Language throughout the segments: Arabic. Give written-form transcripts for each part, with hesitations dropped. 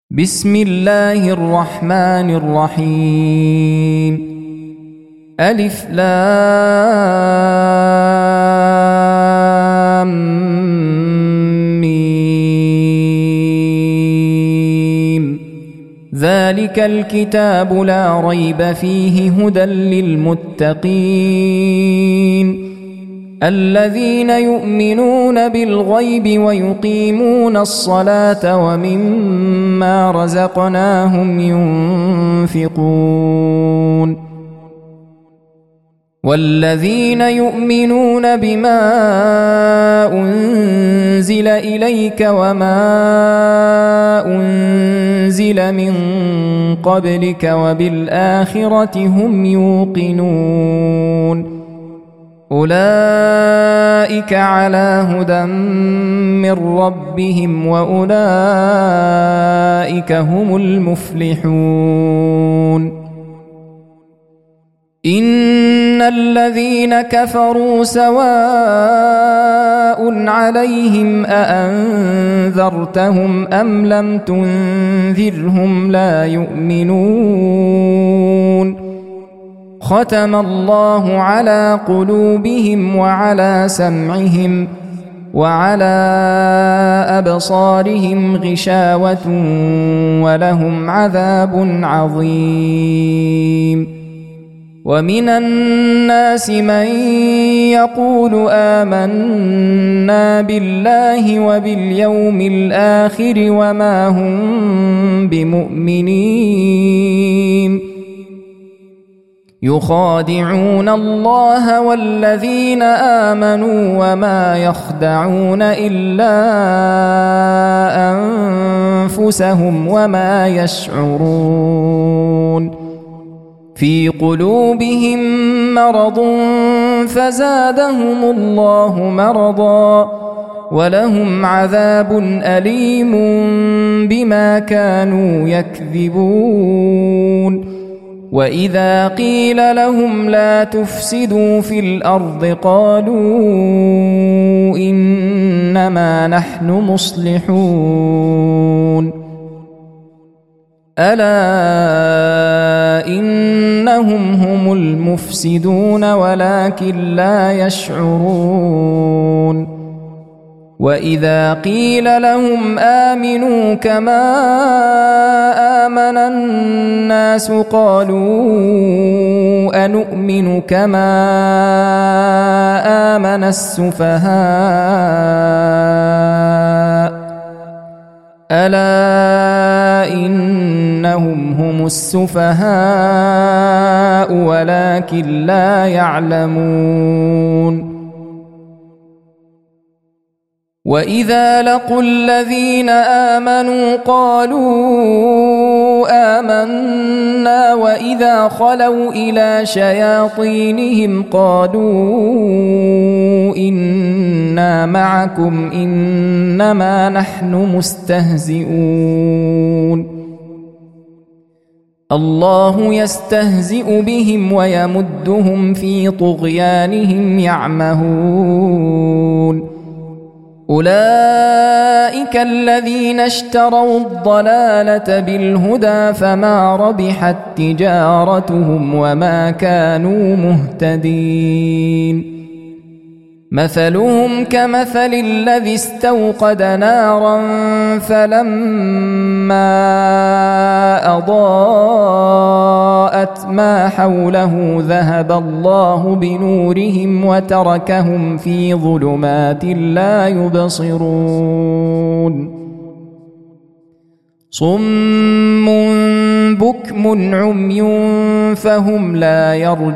بسم الله الرحمن الرحيم ألف لام ميم ذلك الكتاب لا ريب فيه هدى للمتقين الذين يؤمنون بالغيب ويقيمون الصلاة ومما رزقناهم ينفقون والذين يؤمنون بما أنزل إليك وما أنزل من قبلك وبالآخرة هم يوقنون أولئك على هدى من ربهم وأولئك هم المفلحون إن الذين كفروا سواء عليهم أأنذرتهم أم لم تنذرهم لا يؤمنون ختم الله على قلوبهم وعلى سمعهم وعلى أبصارهم غشاوة ولهم عذاب عظيم ومن الناس من يقول آمنا بالله وباليوم الآخر وما هم بمؤمنين يخادعون الله والذين آمنوا وما يخدعون إلا أنفسهم وما يشعرون في قلوبهم مرض فزادهم الله مرضا ولهم عذاب أليم بما كانوا يكذبون وإذا قيل لهم لا تفسدوا في الأرض قالوا إنما نحن مصلحون ألا إنهم هم المفسدون ولكن لا يشعرون وإذا قيل لهم آمنوا كما آمن الناس قالوا أنؤمن كما آمن السفهاء ألا إنهم هم السفهاء ولكن لا يعلمون وإذا لقوا الذين آمنوا قالوا آمنا وإذا خلوا إلى شياطينهم قالوا إنا معكم إنما نحن مستهزئون الله يستهزئ بهم ويمدهم في طغيانهم يعمهون أولئك الذين اشتروا الضلالة بالهدى فما ربحت تجارتهم وما كانوا مهتدين مثلهم كمثل الذي استوقد نارا فلما أضاءت ما حوله ذهب الله بنورهم وتركهم في ظلمات لا يبصرون صم بكم عمي فهم لا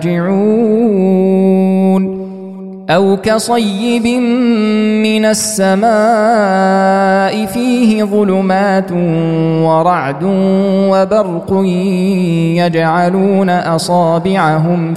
يرجعون أو كصيب من السماء فيه ظلمات ورعد وبرق يجعلون أصابعهم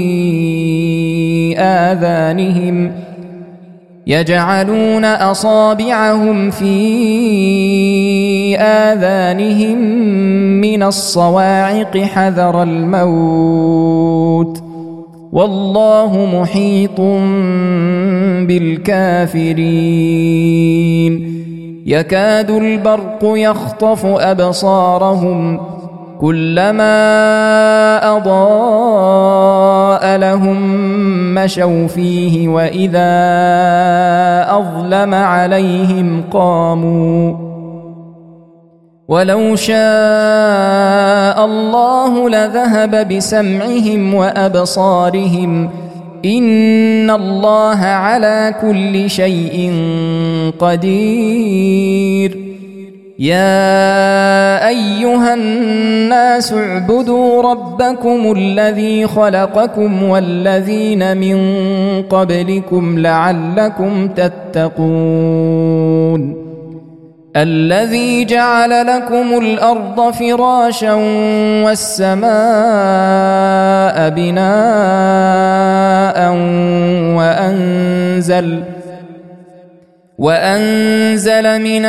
في آذانهم من الصواعق حذر الموت والله محيط بالكافرين يكاد البرق يخطف أبصارهم كلما أضاء لهم مشوا فيه وإذا أظلم عليهم قاموا ولو شاء الله لذهب بسمعهم وأبصارهم إن الله على كل شيء قدير يا أيها الناس اعبدوا ربكم الذي خلقكم والذين من قبلكم لعلكم تتقون الذي جعل لكم الأرض فراشا والسماء بناء وأنزل من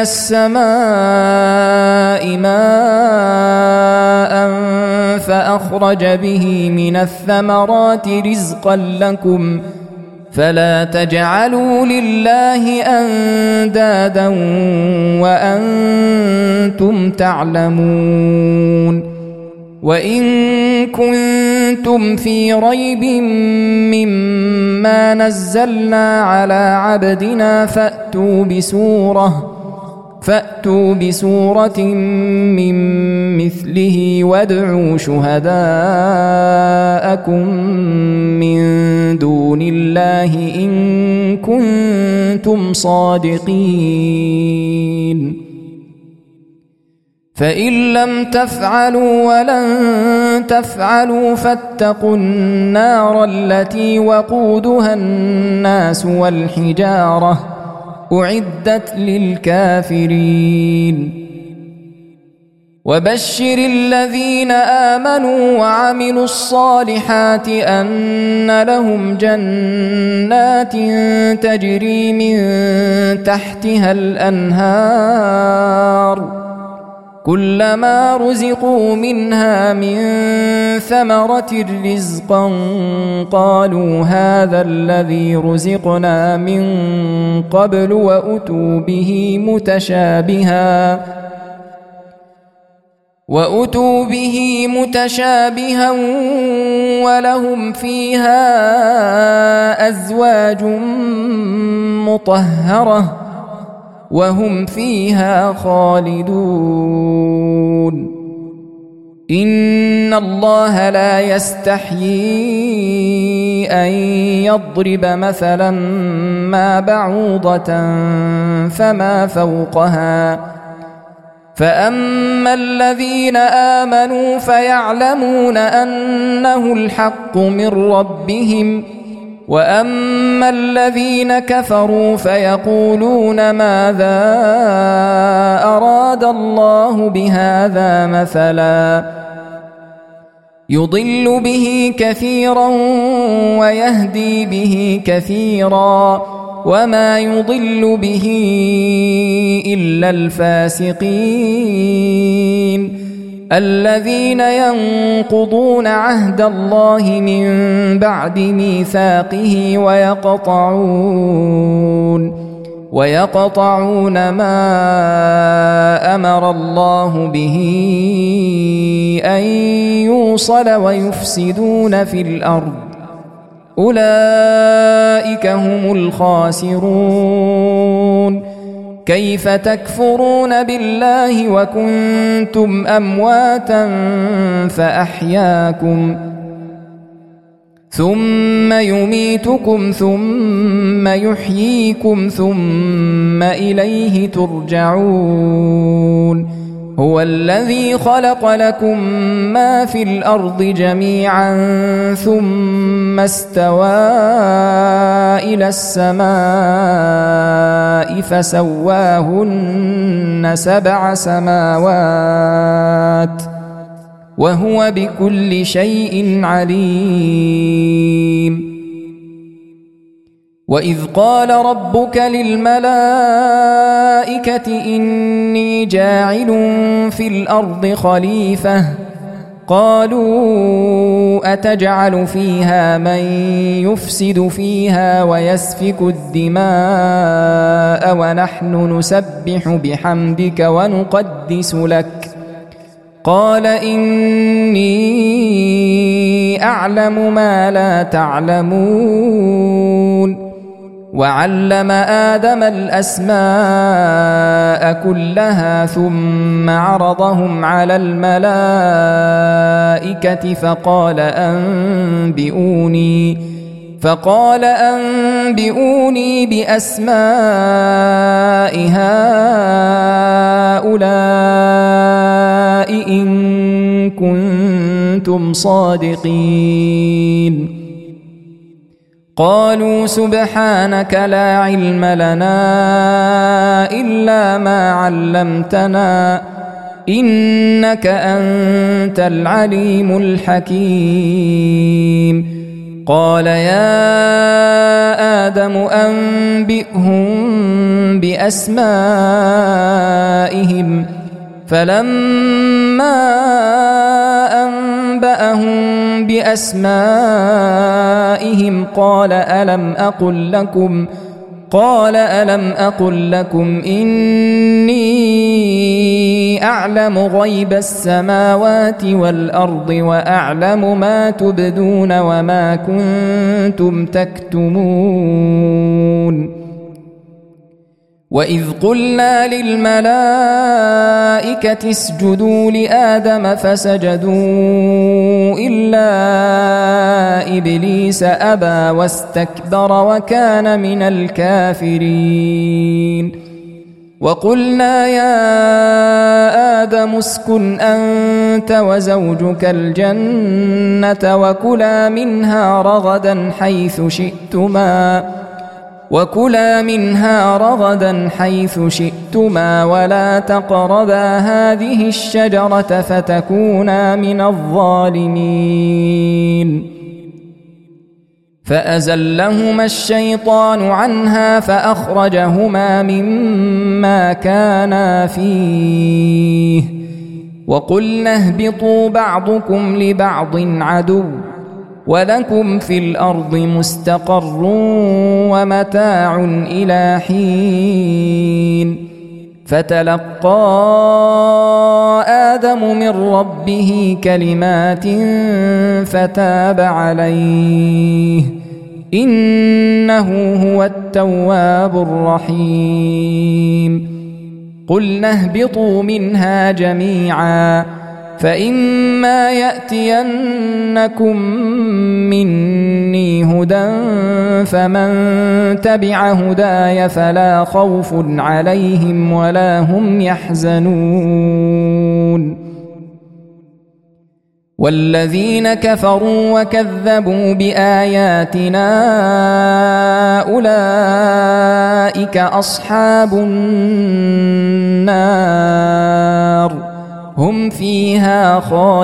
السماء ماء فأخرج به من الثمرات رزقا لكم فلا تجعلوا لله أندادا وأنتم تعلمون وإن كنتم في ريب مما نزلنا على عبدنا فأتوا بسورة من مثله وادعوا شهداءكم من دون الله إن كنتم صادقين فإن لم تفعلوا ولن تفعلوا فاتقوا النار التي وقودها الناس والحجارة أعدت للكافرين وبشر الذين آمنوا وعملوا الصالحات أن لهم جنات تجري من تحتها الأنهار كلما رزقوا منها من ثمرة رزقا قالوا هذا الذي رزقنا من قبل وأتوا به متشابها ولهم فيها أزواج مطهرة وهم فيها خالدون إن الله لا يستحيي أن يضرب مثلا ما بعوضة فما فوقها فأما الذين آمنوا فيعلمون أنه الحق من ربهم وأما الذين كفروا فيقولون ماذا أراد الله بهذا مثلا يضل به كثيرا ويهدي به كثيرا وما يضل به إلا الفاسقين الذين ينقضون عهد الله من بعد ميثاقه ويقطعون ما أمر الله به أن يوصل ويفسدون في الأرض أولئك هم الخاسرون كيف تكفرون بالله وكنتم أمواتا فأحياكم ثم يميتكم ثم يحييكم ثم إليه ترجعون هو الذي خلق لكم ما في الأرض جميعا ثم استوى إلى السماء فسواهن 7 سماوات وهو بكل شيء عليم وإذ قال ربك للملائكة إني جاعل في الأرض خليفة قالوا أتجعل فيها من يفسد فيها ويسفك الدماء ونحن نسبح بحمدك ونقدس لك قال إني أعلم ما لا تعلمون وعلم آدم الأسماء كلها ثم عرضهم على الملائكة فقال أنبئوني بأسماء هؤلاء إن كنتم صادقين قالوا سبحانك لا علم لنا إلا ما علمتنا إنك أنت العليم الحكيم قال يا آدم أنبئهم بأسمائهم فلما أنبأهم بأسمائهم قال ألم أقل لكم إني أعلم غيب السماوات والأرض وأعلم ما تبدون وما كنتم تكتمون وإذ قلنا للملائكة اسجدوا لآدم فسجدوا إلا إبليس أبى واستكبر وكان من الكافرين وقلنا يا آدم اسكن أنت وزوجك الجنة وكلا منها رغدا حيث شئتما ولا تقربا هذه الشجرة فتكونا من الظالمين فأزلهما الشيطان عنها فأخرجهما مما كانا فيه وقلنا اهبطوا بعضكم لبعض عدو ولكم في الأرض مستقر ومتاع إلى حين فتلقى آدم من ربه كلمات فتاب عليه إنه هو التواب الرحيم قلنا اهبطوا منها جميعا فإما يأتينكم مني هدى فمن تبع هداي فلا خوف عليهم ولا هم يحزنون والذين كفروا وكذبوا بآياتنا أولئك أصحاب النار هم فيها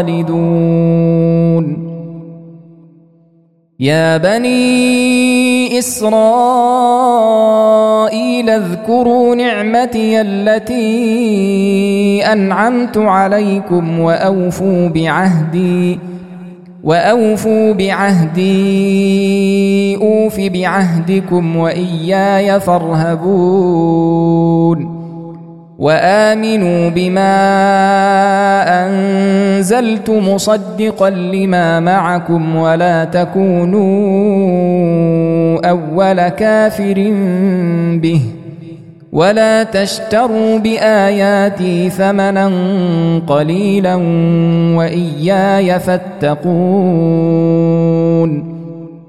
خالدون يا بني إسرائيل اذكروا نعمتي التي أنعمت عليكم وأوفوا بعهدي أوف بعهدكم وإياي فارهبون وآمنوا بما أنزلت مصدقا لما معكم ولا تكونوا أول كافر به ولا تشتروا بآياتي ثمنا قليلا وإياي فاتقون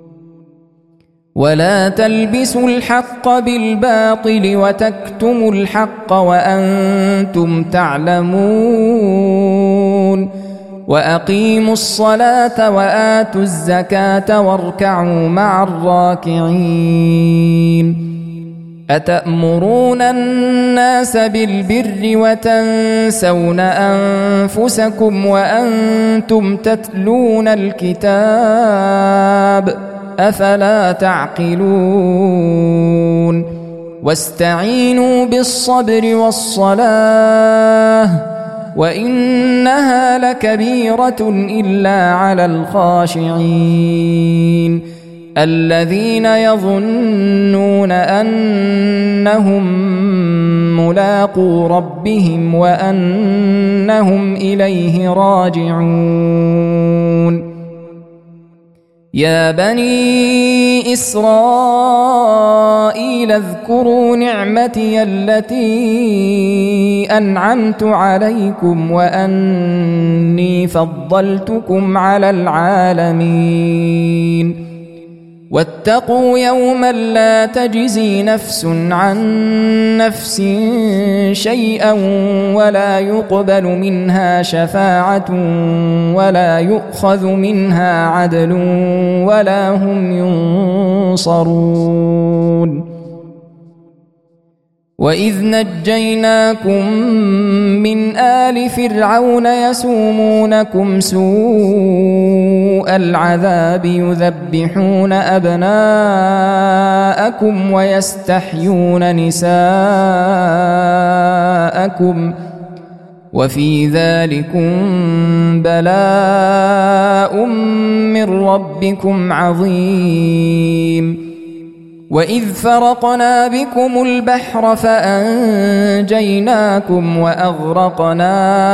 ولا تلبسوا الحق بالباطل وتكتموا الحق وأنتم تعلمون وأقيموا الصلاة وآتوا الزكاة واركعوا مع الراكعين أتأمرون الناس بالبر وتنسون أنفسكم وأنتم تتلون الكتاب أفلا تعقلون واستعينوا بالصبر والصلاة وإنها لكبيرة إلا على الخاشعين الذين يظنون أنهم ملاقو ربهم وأنهم إليه راجعون يا بني إسرائيل اذكروا نعمتي التي أنعمت عليكم وأني فضلتكم على العالمين واتقوا يوما لا تجزي نفس عن نفس شيئا ولا يقبل منها شفاعة ولا يؤخذ منها عدل ولا هم ينصرون وإذ نجيناكم من آل فرعون يسومونكم سوء العذاب يذبحون أبناءكم ويستحيون نساءكم وفي ذلكم بلاء من ربكم عظيم وإذ فرقنا بكم البحر فأنجيناكم وأغرقنا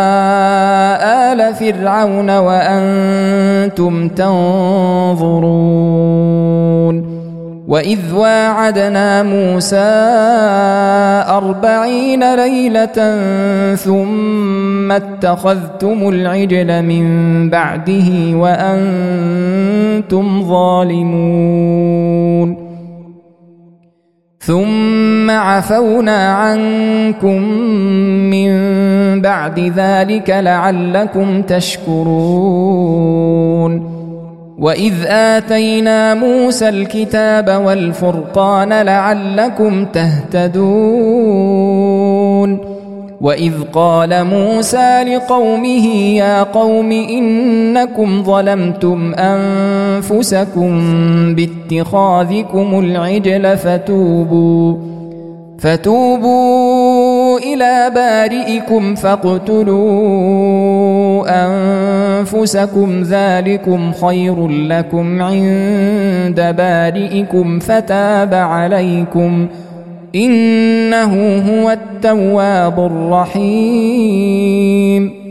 آل فرعون وأنتم تنظرون وإذ واعدنا موسى 40 ليلة ثم اتخذتم العجل من بعده وأنتم ظالمون ثم عفونا عنكم من بعد ذلك لعلكم تشكرون وإذ آتينا موسى الكتاب والفرقان لعلكم تهتدون وإذ قال موسى لقومه يا قوم إنكم ظلمتم أنفسكم باتخاذكم العجل فتوبوا إلى بارئكم فاقتلوا أنفسكم ذلكم خير لكم عند بارئكم فتاب عليكم إنه هو التواب الرحيم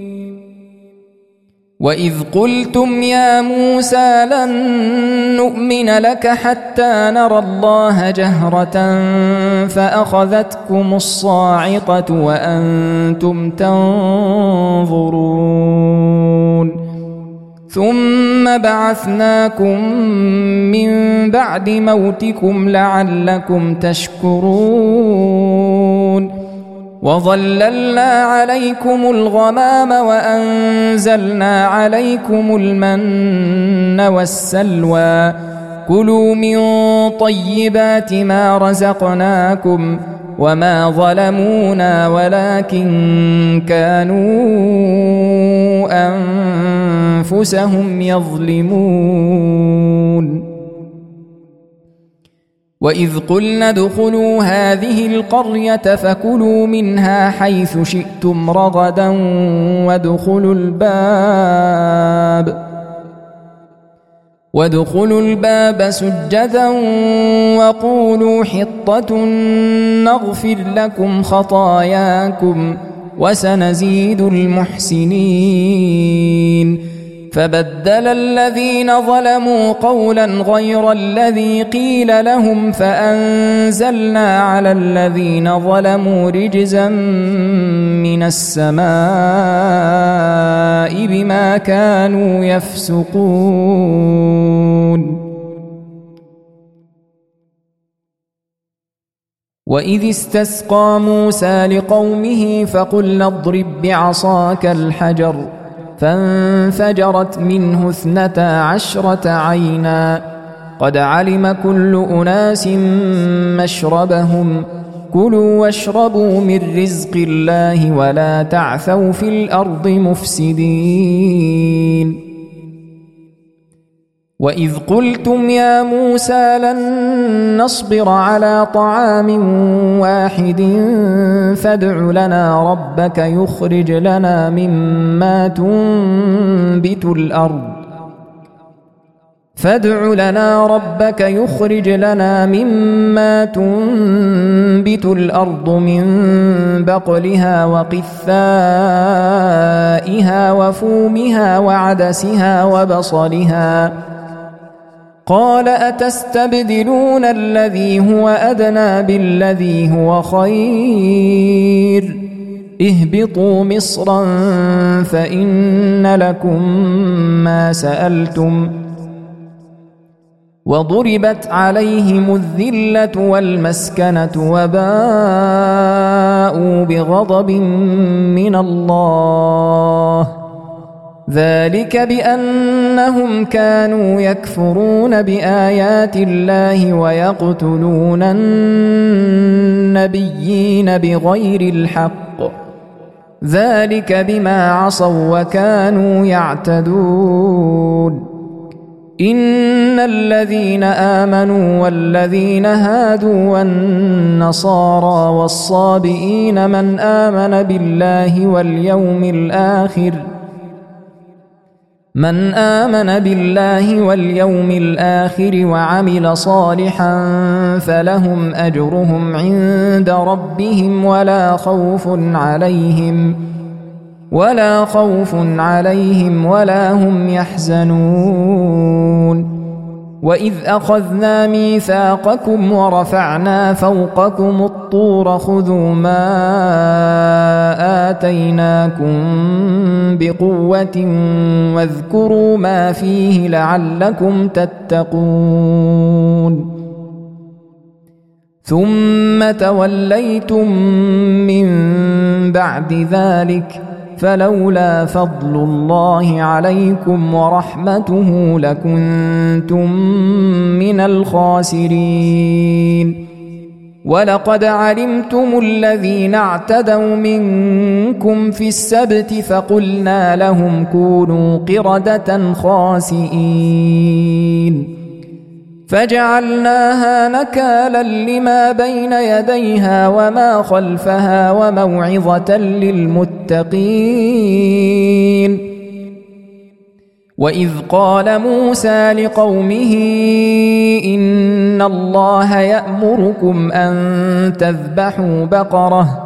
وإذ قلتم يا موسى لن نؤمن لك حتى نرى الله جهرة فأخذتكم الصاعقة وأنتم تنظرون ثم بعثناكم من بعد موتكم لعلكم تشكرون وظللنا عليكم الغمام وأنزلنا عليكم المن والسلوى كلوا من طيبات ما رزقناكم وما ظلمونا ولكن كانوا أنفسهم يظلمون وإذ قلنا ادخلوا هذه القرية فكلوا منها حيث شئتم رغدا وادخلوا الباب سجدا وقولوا حطة نغفر لكم خطاياكم وسنزيد المحسنين فبدل الذين ظلموا قولا غير الذي قيل لهم فأنزلنا على الذين ظلموا رجزا من السماء بما كانوا يفسقون وإذ استسقى موسى لقومه فقلنا اضرب بعصاك الحجر فانفجرت منه 12 عينا قد علم كل أناس مشربهم كلوا واشربوا من رزق الله ولا تعثوا في الأرض مفسدين وإذ قلتم يا موسى لن نصبر على طعام واحد فادع لنا ربك يخرج لنا مما تنبت الأرض من بقلها وقثائها وفومها وعدسها وبصلها قال أتستبدلون الذي هو أدنى بالذي هو خير اهبطوا مصرا فإن لكم ما سألتم وضربت عليهم الذلة والمسكنة وباءوا بغضب من الله ذلك بأنهم كانوا يكفرون بآيات الله ويقتلون النبيين بغير الحق ذلك بما عصوا وكانوا يعتدون إن الذين آمنوا والذين هادوا والنصارى والصابئين من آمن بالله واليوم الآخر وعمل صالحا فلهم أجرهم عند ربهم ولا خوف عليهم ولا هم يحزنون وإذ أخذنا ميثاقكم ورفعنا فوقكم الطور خذوا ما آتيناكم بقوة واذكروا ما فيه لعلكم تتقون ثم توليتم من بعد ذلك فلولا فضل الله عليكم ورحمته لكنتم من الخاسرين ولقد علمتم الذين اعتدوا منكم في السبت فقلنا لهم كونوا قردة خاسئين فجعلناها نكالا لما بين يديها وما خلفها وموعظة للمتقين وإذ قال موسى لقومه إن الله يأمركم أن تذبحوا بقرة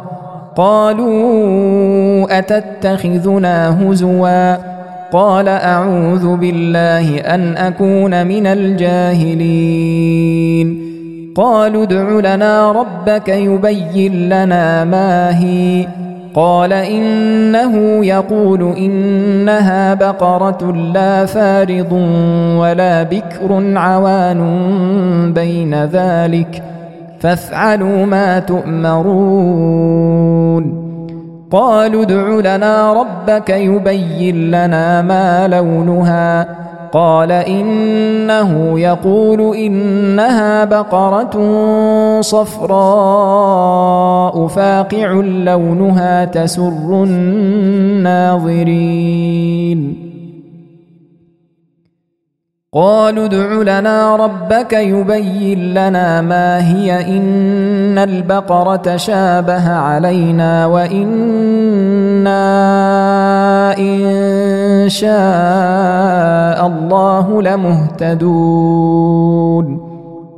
قالوا أتتخذنا هزوا قال أعوذ بالله أن أكون من الجاهلين قالوا ادع لنا ربك يبين لنا ما هي قال إنه يقول إنها بقرة لا فارض ولا بكر عوان بين ذلك فافعلوا ما تؤمرون قالوا ادع لنا ربك يبين لنا ما لونها قال إنه يقول إنها بقرة صفراء فاقع لونها تسر الناظرين قالوا ادع لنا ربك يبين لنا ما هي إن البقرة شابه علينا وإنا إن شاء الله لمهتدون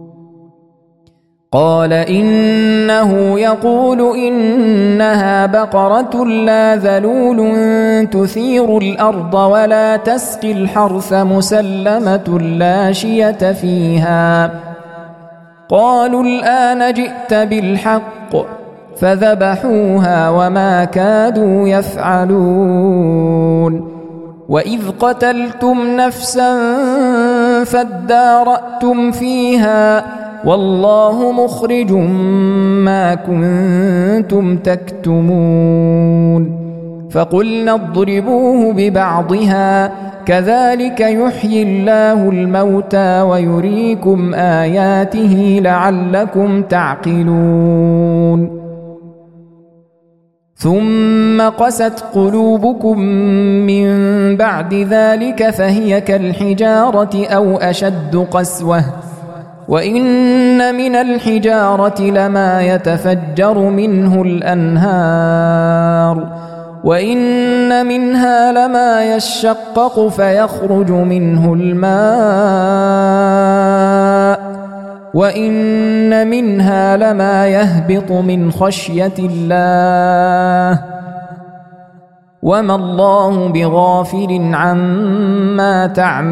قال إنه يقول إنها بقرة لا ذلول تثير الأرض ولا تسقي الحرث مسلمة لا شية فيها قالوا الآن جئت بالحق فذبحوها وما كادوا يفعلون وإذ قتلتم نفسا فادارأتم فيها والله مخرج ما كنتم تكتمون فقلنا اضربوه ببعضها كذلك يحيي الله الموتى ويريكم آياته لعلكم تعقلون ثم قست قلوبكم من بعد ذلك فهي كالحجارة أو أشد قسوة وإن من الحجارة لما يتفجر منه الأنهار وإن منها لما يشقق فيخرج منه الماء وإن منها لما يهبط من خشية الله وما الله بغافل عما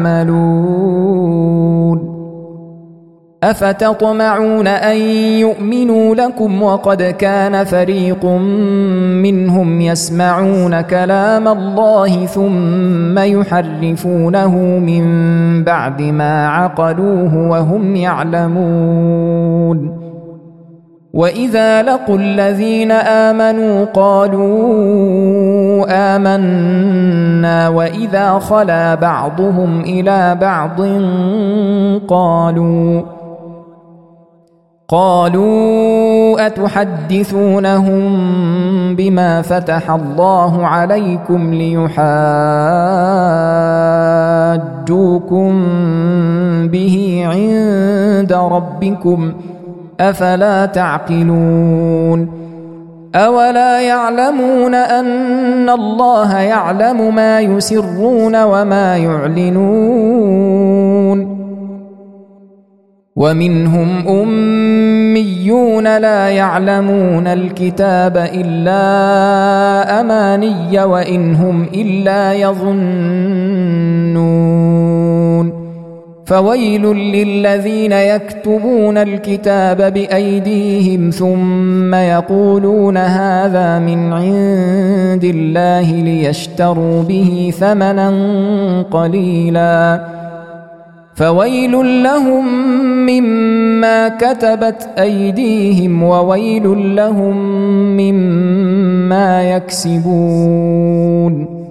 تعملون أفتطمعون أن يؤمنوا لكم وقد كان فريق منهم يسمعون كلام الله ثم يحرفونه من بعد ما عقلوه وهم يعلمون وإذا لقوا الذين آمنوا قالوا آمنا وإذا خلا بعضهم إلى بعض قالوا أتحدثونهم بما فتح الله عليكم ليحاجوكم به عند ربكم أفلا تعقلون أولا يعلمون أن الله يعلم ما يسرون وما يعلنون ومنهم أميون لا يعلمون الكتاب إلا أماني وإن هم إلا يظنون فويل للذين يكتبون الكتاب بأيديهم ثم يقولون هذا من عند الله ليشتروا به ثمنا قليلا فويل لهم مما كتبت أيديهم وويل لهم مما يكسبون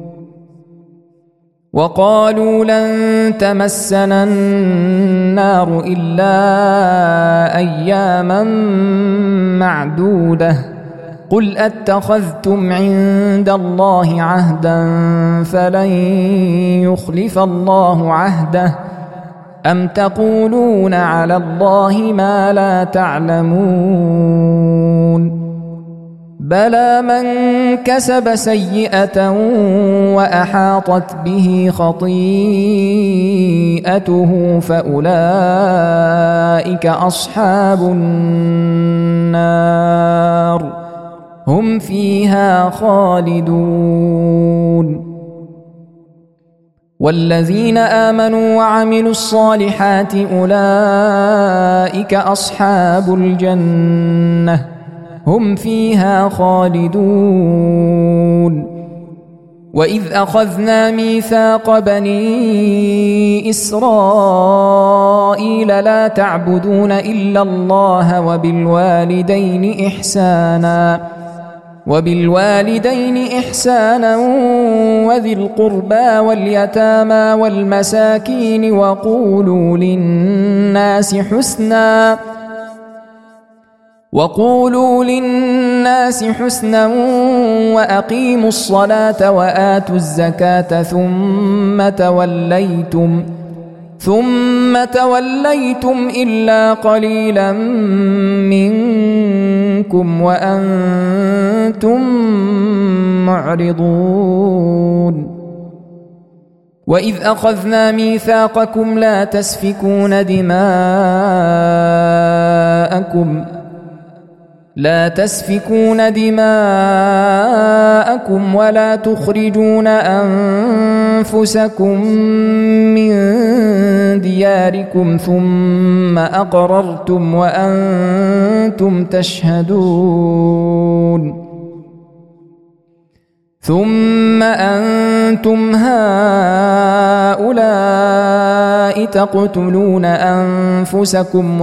وقالوا لن تمسنا النار إلا أياما معدودة قل أتخذتم عند الله عهدا فلن يخلف الله عهده أم تقولون على الله ما لا تعلمون بلى من كسب سيئة وأحاطت به خطيئته فأولئك أصحاب النار هم فيها خالدون والذين آمنوا وعملوا الصالحات أولئك أصحاب الجنة هم فيها خالدون وإذ أخذنا ميثاق بني إسرائيل لا تعبدون إلا الله وبالوالدين إحسانا وذي القربى واليتامى والمساكين وقولوا للناس حسنا وأقيموا الصلاة وآتوا الزكاة ثم توليتم إلا قليلا منكم وأنتم معرضون وإذ أخذنا ميثاقكم لا تسفكون دماءكم ولا تخرجون أنفسكم من دياركم ثم أقررتم وأنتم تشهدون ثم أنتم هؤلاء تقتلون أنفسكم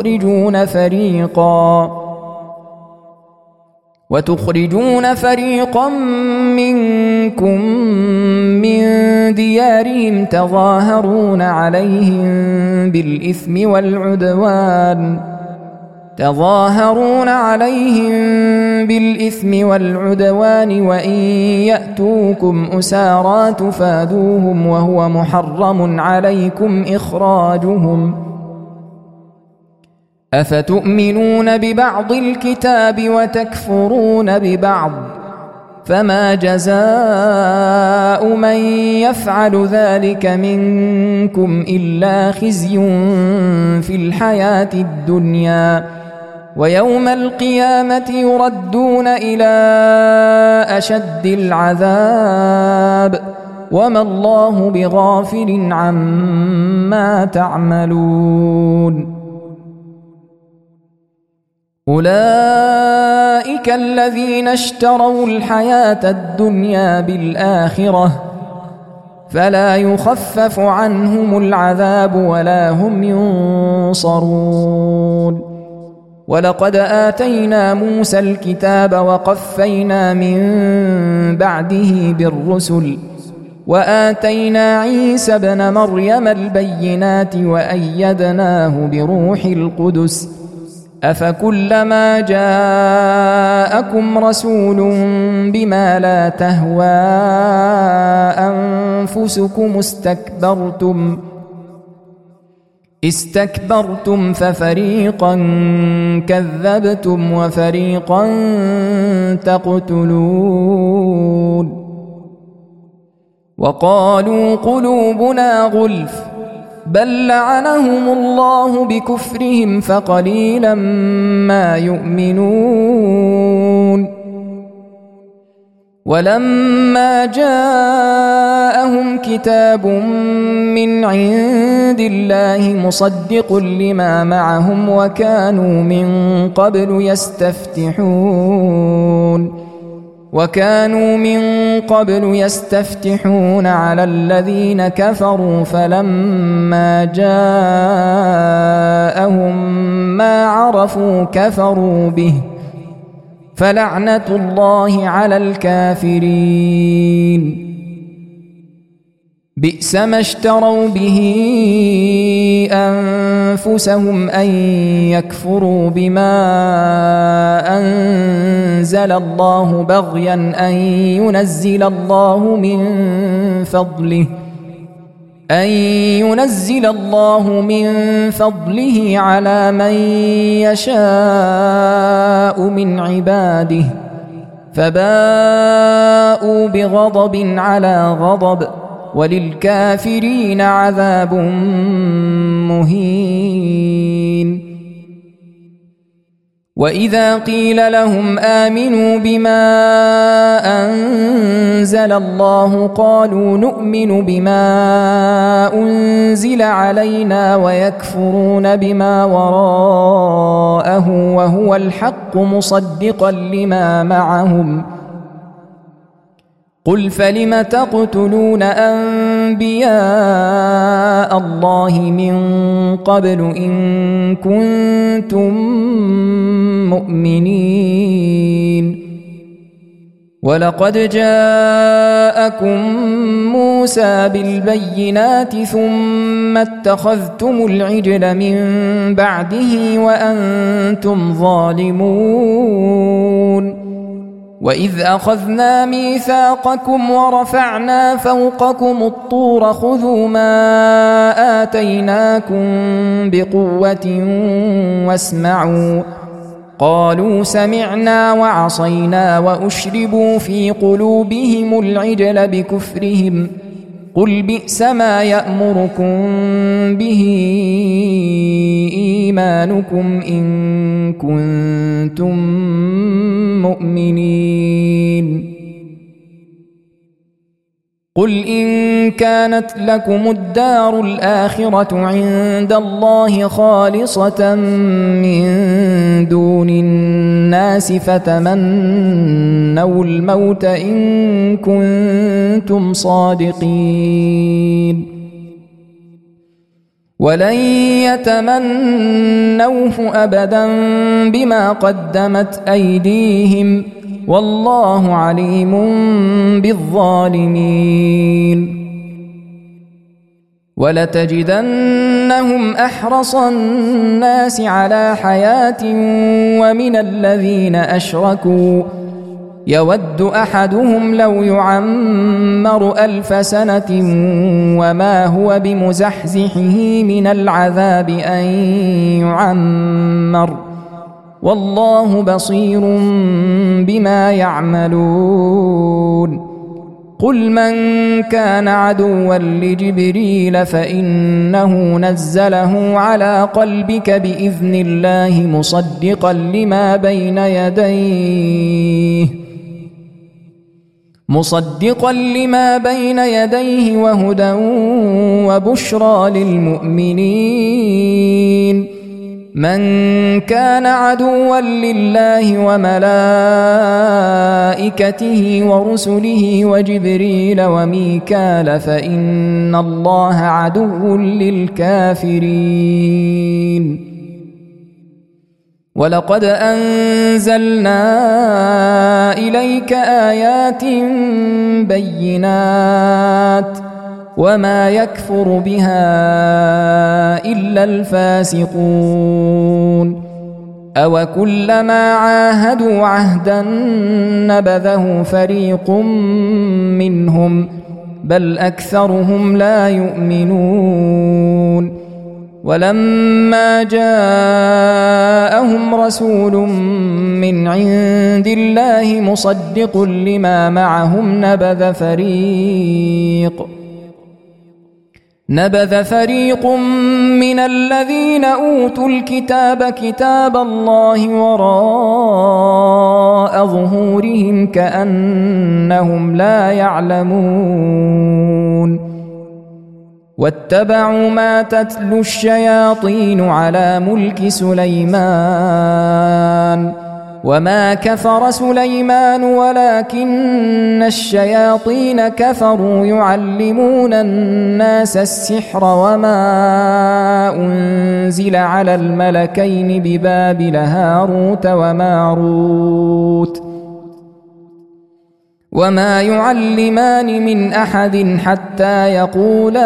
وتخرجون فريقا منكم من ديارهم تظاهرون عليهم بالإثم تظاهرون عليهم بالإثم والعدوان وإن يأتوكم أسارى تفادوهم وهو محرم عليكم إخراجهم أفتؤمنون ببعض الكتاب وتكفرون ببعض فما جزاء من يفعل ذلك منكم إلا خزي في الحياة الدنيا ويوم القيامة يردون إلى أشد العذاب وما الله بغافل عما تعملون أولئك الذين اشتروا الحياة الدنيا بالآخرة فلا يخفف عنهم العذاب ولا هم ينصرون ولقد آتينا موسى الكتاب وقفينا من بعده بالرسل وآتينا عيسى ابن مريم البينات وأيدناه بروح القدس أفكلما جاءكم رسول بما لا تهوى أنفسكم استكبرتم ففريقا كذبتم وفريقا تقتلون وقالوا قلوبنا غلف بل لعنهم الله بكفرهم فقليلا ما يؤمنون ولما جاءهم كتاب من عند الله مصدق لما معهم وكانوا من قبل يستفتحون على الذين كفروا فلما جاءهم ما عرفوا كفروا به فلعنة الله على الكافرين بئس ما اشتروا به أنفسهم أن يكفروا بما أنزل الله بغيا أن ينزل الله من فضله على من يشاء من عباده فباءوا بغضب على غضب وللكافرين عذاب مهين وإذا قيل لهم آمنوا بما أنزل الله قالوا نؤمن بما أنزل علينا ويكفرون بما وراءه وهو الحق مصدقا لما معهم قل فلم تقتلون أنبياء الله من قبل إن كنتم مؤمنين ولقد جاءكم موسى بالبينات ثم اتخذتم العجل من بعده وأنتم ظالمون وإذ أخذنا ميثاقكم ورفعنا فوقكم الطور خذوا ما آتيناكم بقوة واسمعوا قالوا سمعنا وعصينا وأشربوا في قلوبهم العجل بكفرهم قل بئس ما يأمركم به إيمانكم إن كنتم مؤمنين قل إن كانت لكم الدار الآخرة عند الله خالصة من دون الناس فتمنوا الموت إن كنتم صادقين ولن يتمنوه أبدا بما قدمت أيديهم والله عليم بالظالمين ولتجدنهم أحرص الناس على حياة ومن الذين أشركوا يود أحدهم لو يعمر 1000 سنة وما هو بمزحزحه من العذاب أن يعمر والله بصير بما يعملون قل من كان عدوا لجبريل فإنه نزله على قلبك بإذن الله مصدقا لما بين يديه وهدى وبشرى للمؤمنين من كان عدوا لله وملائكته ورسله وجبريل وميكال فإن الله عدو للكافرين ولقد أنزلنا إليك آيات بينات وما يكفر بها إلا الفاسقون أوكلما عاهدوا عهدا نبذه فريق منهم بل أكثرهم لا يؤمنون ولما جاءهم رسول من عند الله مصدق لما معهم نبذ فريق من الذين أوتوا الكتاب كتاب الله وراء ظهورهم كأنهم لا يعلمون واتبعوا ما تتلو الشياطين على ملك سليمان وما كفر سليمان ولكن الشياطين كفروا يعلمون الناس السحر وما أنزل على الملكين ببابل هاروت وماروت وما يعلمان من أحد حتى يقولا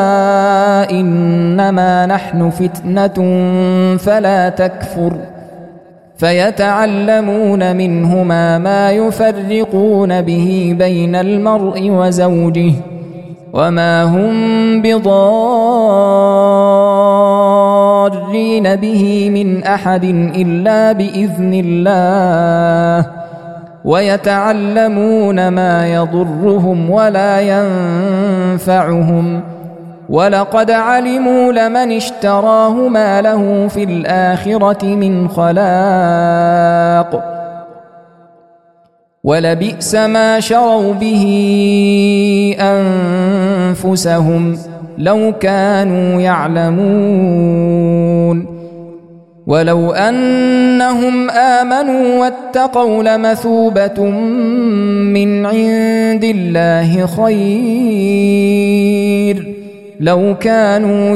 إنما نحن فتنة فلا تكفر فيتعلمون منهما ما يفرقون به بين المرء وزوجه وما هم بضارين به من أحد إلا بإذن الله ويتعلمون ما يضرهم ولا ينفعهم ولقد علموا لمن اشتراه ما له في الآخرة من خلاق ولبئس ما شروا به أنفسهم لو كانوا يعلمون ولو أنهم آمنوا واتقوا لمثوبة من عند الله خير لو كانوا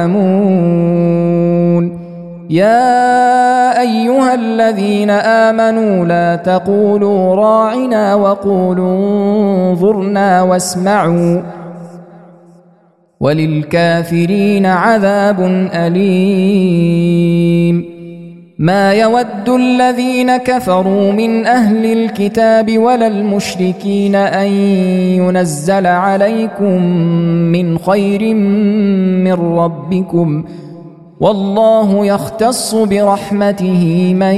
يعلمون يا أيها الذين آمنوا لا تقولوا راعنا وقولوا انظرنا واسمعوا وللكافرين عذاب أليم ما يود الذين كفروا من أهل الكتاب ولا المشركين أن ينزل عليكم من خير من ربكم والله يختص برحمته من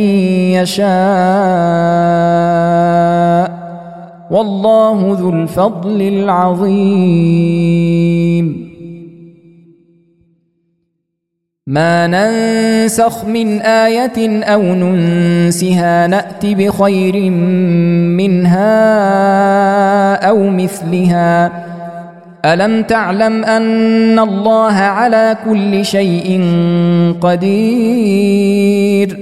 يشاء والله ذو الفضل العظيم ما ننسخ من آية أو ننسها نأت بخير منها أو مثلها ألم تعلم أن الله على كل شيء قدير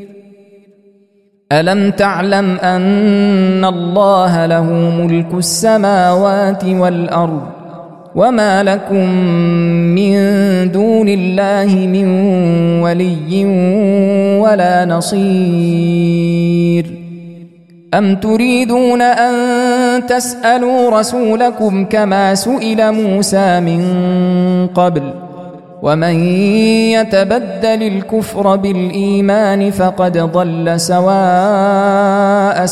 ألم تعلم أن الله له ملك السماوات والأرض وما لكم من دون الله من ولي ولا نصير أم تريدون أن تسألوا رسولكم كما سئل موسى من قبل ومن يتبدل الكفر بالإيمان فقد ضل سواء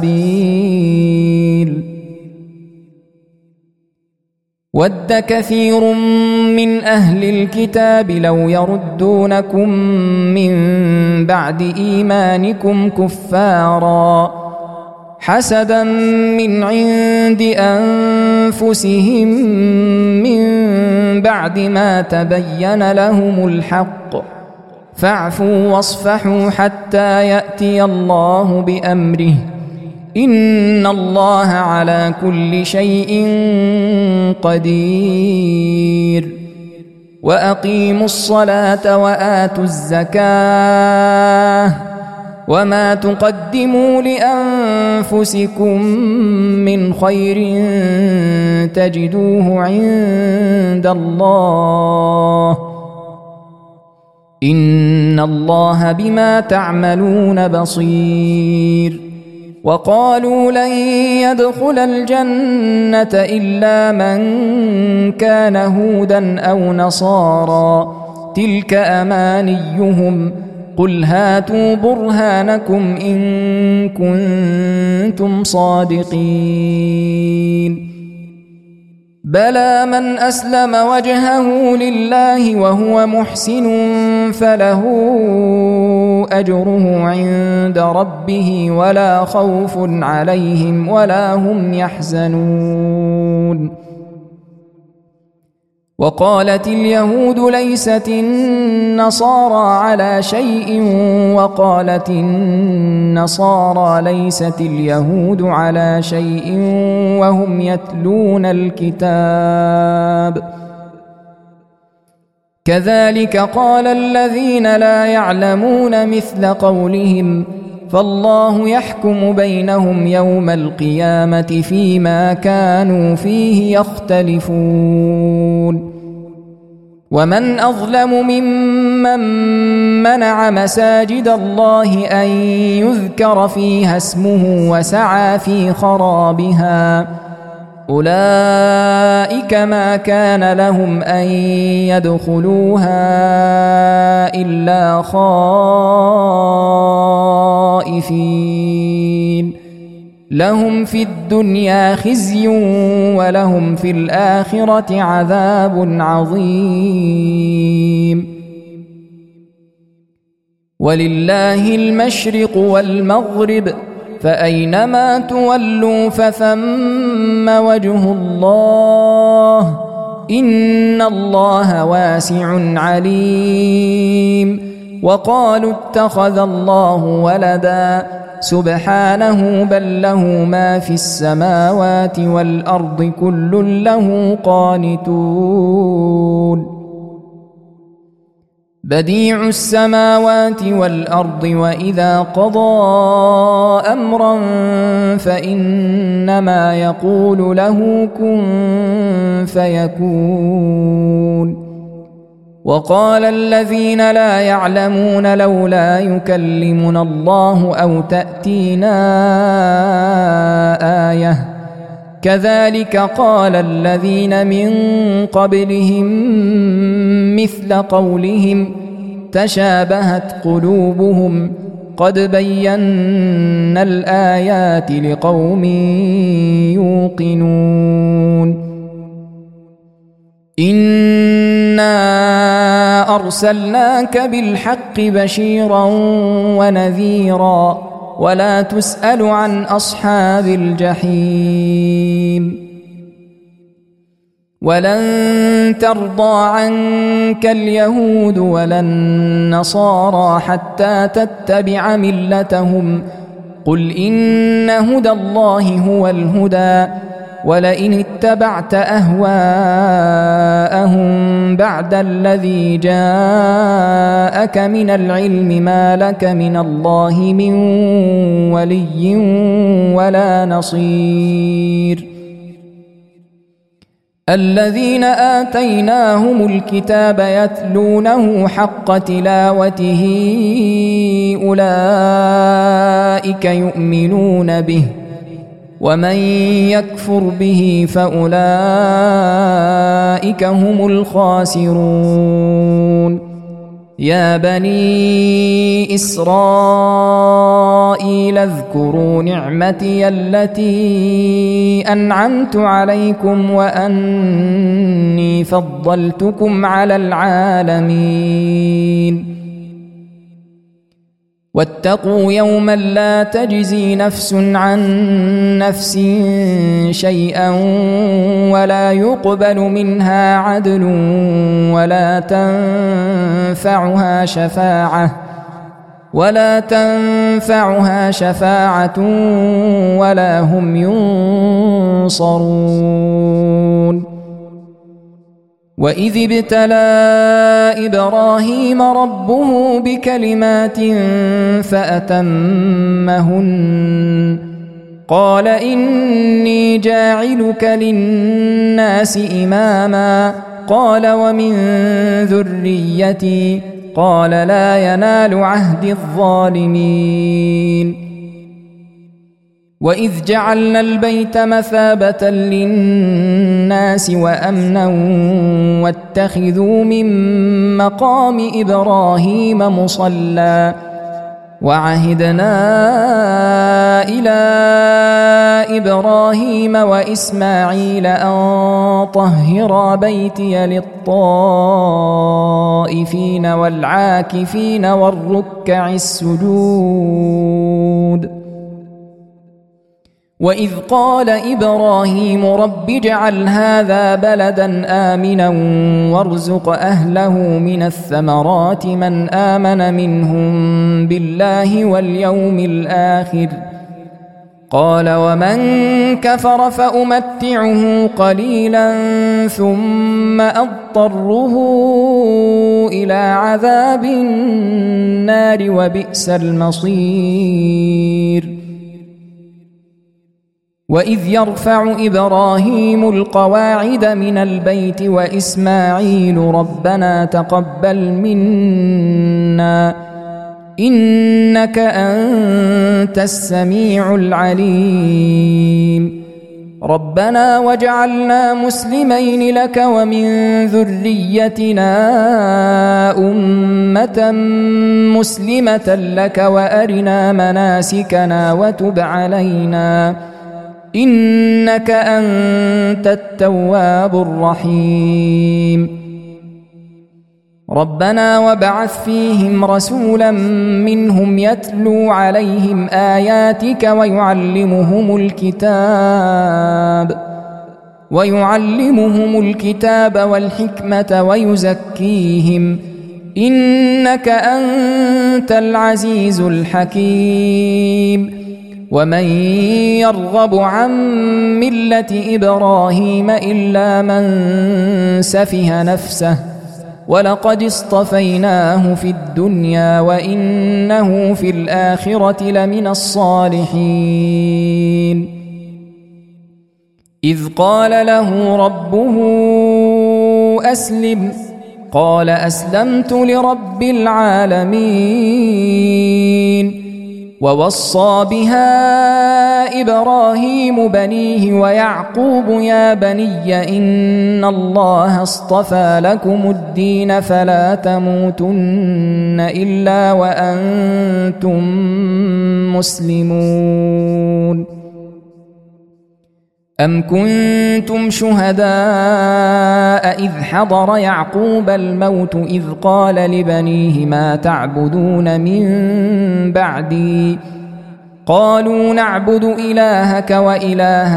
السبيل ود كثير من أهل الكتاب لو يردونكم من بعد إيمانكم كفارا حسدا من عند أنفسهم من بعد ما تبين لهم الحق فاعفوا واصفحوا حتى يأتي الله بأمره إن الله على كل شيء قدير وأقيموا الصلاة وآتوا الزكاة وما تقدموا لأنفسكم من خير تجدوه عند الله إن الله بما تعملون بصير وقالوا لن يدخل الجنة إلا من كان هودا أو نصارى تلك أمانيهم قل هاتوا برهانكم إن كنتم صادقين بلى من أسلم وجهه لله وهو محسن فله أجره عند ربه ولا خوف عليهم ولا هم يحزنون وقالت اليهود ليست النصارى على شيء وقالت النصارى ليست اليهود على شيء وهم يتلون الكتاب كذلك قال الذين لا يعلمون مثل قولهم فالله يحكم بينهم يوم القيامة فيما كانوا فيه يختلفون ومن أظلم ممن منع مساجد الله أن يذكر فيها اسمه وسعى في خرابها أولئك ما كان لهم أن يدخلوها إلا خائفين لهم في الدنيا خزي ولهم في الآخرة عذاب عظيم ولله المشرق والمغرب فأينما تولوا فثم وجه الله إن الله واسع عليم وقالوا اتخذ الله ولدا سبحانه بل له ما في السماوات والأرض كل له قانتون بديع السماوات والأرض وإذا قضى أمرا فإنما يقول له كن فيكون وقال الذين لا يعلمون لولا يكلمنا الله أو تأتينا آية كذلك قال الذين من قبلهم مثل قولهم تشابهت قلوبهم قد بينا الآيات لقوم يوقنون إنا أرسلناك بالحق بشيرا ونذيرا ولا تسأل عن أصحاب الجحيم ولن ترضى عنك اليهود ولا النصارى حتى تتبع ملتهم قل إن هدى الله هو الهدى ولئن اتبعت أهواءهم بعد الذي جاءك من العلم ما لك من الله من ولي ولا نصير الذين آتيناهم الكتاب يتلونه حق تلاوته أولئك يؤمنون به ومن يكفر به فأولئك هم الخاسرون يا بني إسرائيل اذكروا نعمتي التي أنعمت عليكم وأني فضلتكم على العالمين واتقوا يوما لا تجزي نفس عن نفس شيئا ولا يقبل منها عدل ولا تنفعها شفاعة ولا هم ينصرون وإذ ابتلى إبراهيم ربه بكلمات فأتمهن قال إني جاعلك للناس إماما قال ومن ذريتي قال لا ينال عهد الظالمين وإذ جعلنا البيت مثابة للناس وأمنا واتخذوا من مقام إبراهيم مصلى وعهدنا إلى إبراهيم وإسماعيل أن طهرا بيتي للطائفين والعاكفين والركع السجود وإذ قال إبراهيم رب اجعل هذا بلدا آمنا وارزق أهله من الثمرات من آمن منهم بالله واليوم الآخر قال ومن كفر فأمتعه قليلا ثم أضطره إلى عذاب النار وبئس المصير وإذ يرفع إبراهيم القواعد من البيت وإسماعيل ربنا تقبل منا إنك أنت السميع العليم ربنا واجعلنا مسلمين لك ومن ذريتنا أمة مسلمة لك وأرنا مناسكنا وتب علينا إنك أنت التواب الرحيم ربنا وابعث فيهم رسولا منهم يتلو عليهم آياتك ويعلمهم الكتاب والحكمة ويزكيهم إنك أنت العزيز الحكيم ومن يرغب عن ملة إبراهيم إلا من سفه نفسه ولقد اصطفيناه في الدنيا وإنه في الآخرة لمن الصالحين إذ قال له ربه أسلم قال أسلمت لرب العالمين ووصى بها إبراهيم بنيه ويعقوب يا بني إن الله اصطفى لكم الدين فلا تموتن إلا وأنتم مسلمون أم كنتم شهداء إذ حضر يعقوب الموت إذ قال لبنيه ما تعبدون من بعدي قالوا نعبد إلهك وإله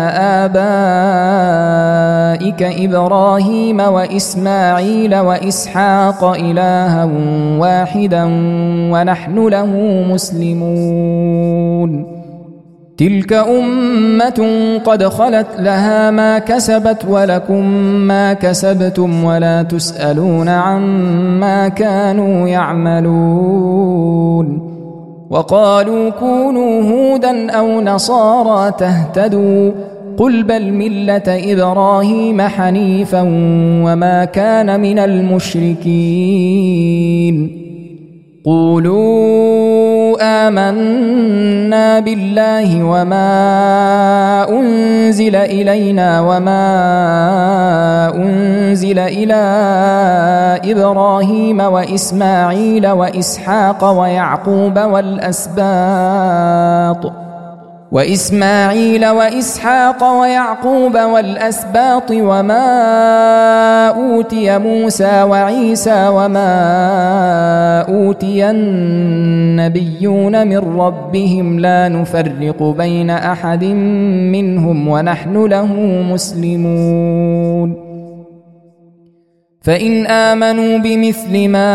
آبائك إبراهيم وإسماعيل وإسحاق إلها واحدا ونحن له مسلمون تلك أمة قد خلت لها ما كسبت ولكم ما كسبتم ولا تسألون عما كانوا يعملون وقالوا كونوا هودا أو نصارى تهتدوا قل بل ملة إبراهيم حنيفا وما كان من المشركين قولوا آمنا بالله وما أنزل إلينا وما أنزل إلى إبراهيم وإسماعيل وإسحاق ويعقوب والأسباط وما أوتي موسى وعيسى وما أوتي النبيون من ربهم لا نفرق بين أحد منهم ونحن له مسلمون فإن آمنوا بمثل ما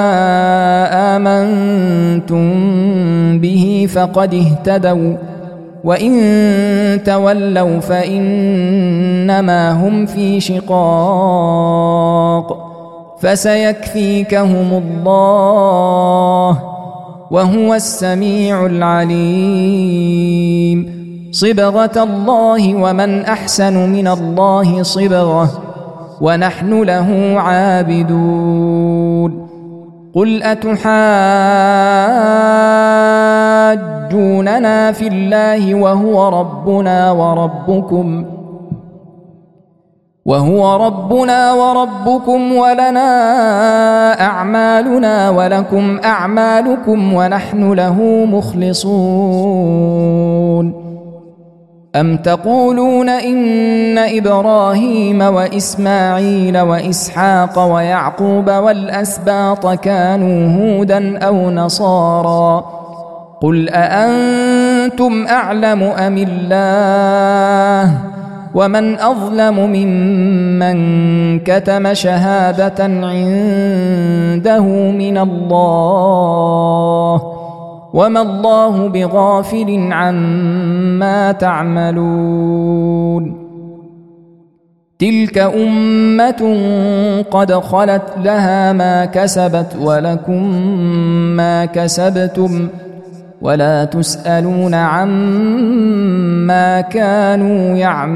آمنتم به فقد اهتدوا وإن تولوا فإنما هم في شقاق فسيكفيكهم الله وهو السميع العليم صبغة الله ومن أحسن من الله صبغة ونحن له عابدون قل أتحاجوننا في الله وهو ربنا وربكم ولنا أعمالنا ولكم أعمالكم ونحن له مخلصون أم تقولون إن إبراهيم وإسماعيل وإسحاق ويعقوب والأسباط كانوا هودا أو نصارى قل أأنتم أعلم أم الله ومن أظلم ممن كتم شهادة عنده من الله وما الله بغافل عما تعملون تلك أمة قد خلت لها ما كسبت ولكم ما كسبتم ولا تسألون عما كانوا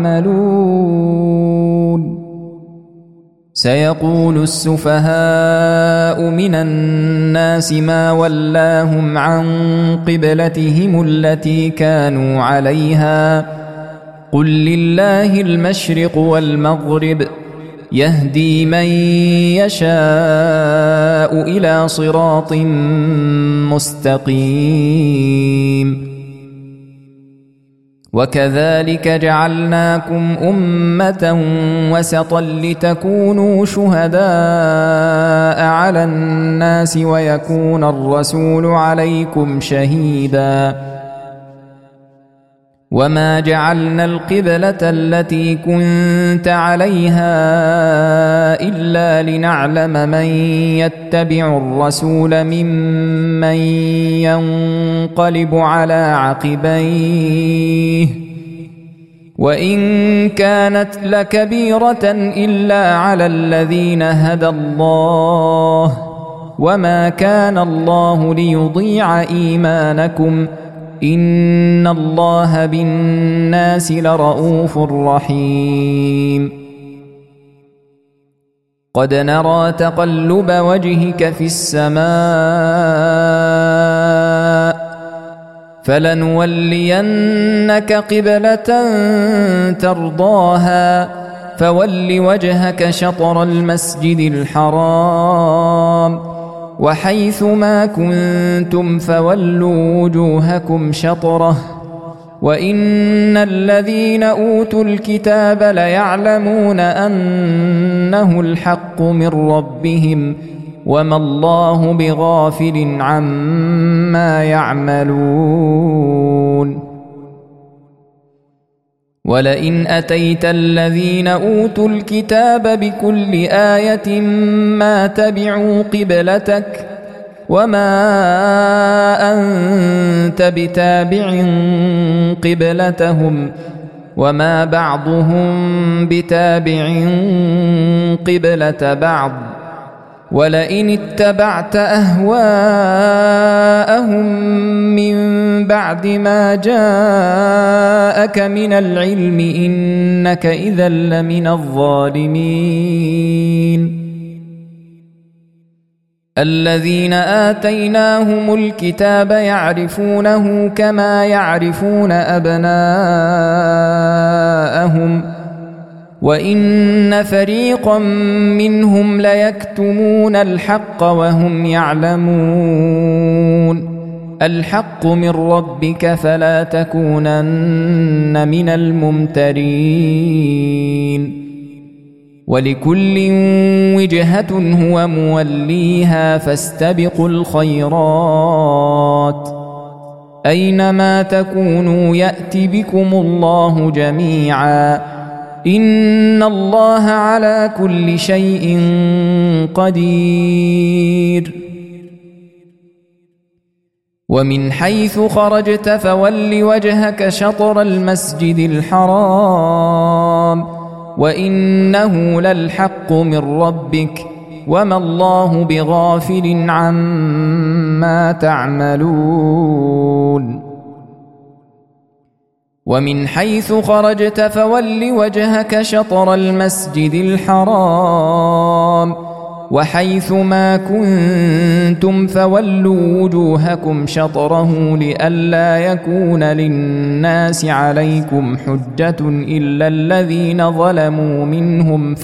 يعملون سيقول السفهاء من الناس ما ولاهم عن قبلتهم التي كانوا عليها قل لله المشرق والمغرب يهدي من يشاء إلى صراط مستقيم وكذلك جعلناكم أمة وسطا لتكونوا شهداء على الناس ويكون الرسول عليكم شهيدا وما جعلنا القبلة التي كنت عليها إلا لنعلم من يتبع الرسول ممن ينقلب على عقبيه وإن كانت لكبيرة إلا على الذين هدى الله وما كان الله ليضيع إيمانكم إن الله بالناس لرؤوف رحيم قد نرى تقلب وجهك في السماء فلنولينك قبلة ترضاها فول وجهك شطر المسجد الحرام وحيث ما كنتم فولوا وجوهكم شطره وإن الذين أوتوا الكتاب ليعلمون أنه الحق من ربهم وما الله بغافل عما يعملون ولئن أتيت الذين أوتوا الكتاب بكل آية ما تبعوا قبلتك وما أنت بتابع قبلتهم وما بعضهم بتابع قبلة بعض ولئن اتبعت أهواءهم من بعد ما جاءك من العلم إنك إذا لمن الظالمين. الذين آتيناهم الكتاب يعرفونه كما يعرفون أبناءهم وإن فريقا منهم ليكتمون الحق وهم يعلمون. الحق من ربك فلا تكونن من الممترين. ولكل وجهة هو موليها فاستبقوا الخيرات أينما تكونوا يأت بكم الله جميعا إن الله على كل شيء قدير. ومن حيث خرجت فول وجهك شطر المسجد الحرام وإنه للحق من ربك وما الله بغافل عما تعملون. ومن حيث خرجت فول وجهك شطر المسجد الحرام وحيث ما كنتم فولوا وجوهكم شطره لئلا يكون للناس عليكم حجة إلا الذين ظلموا منهم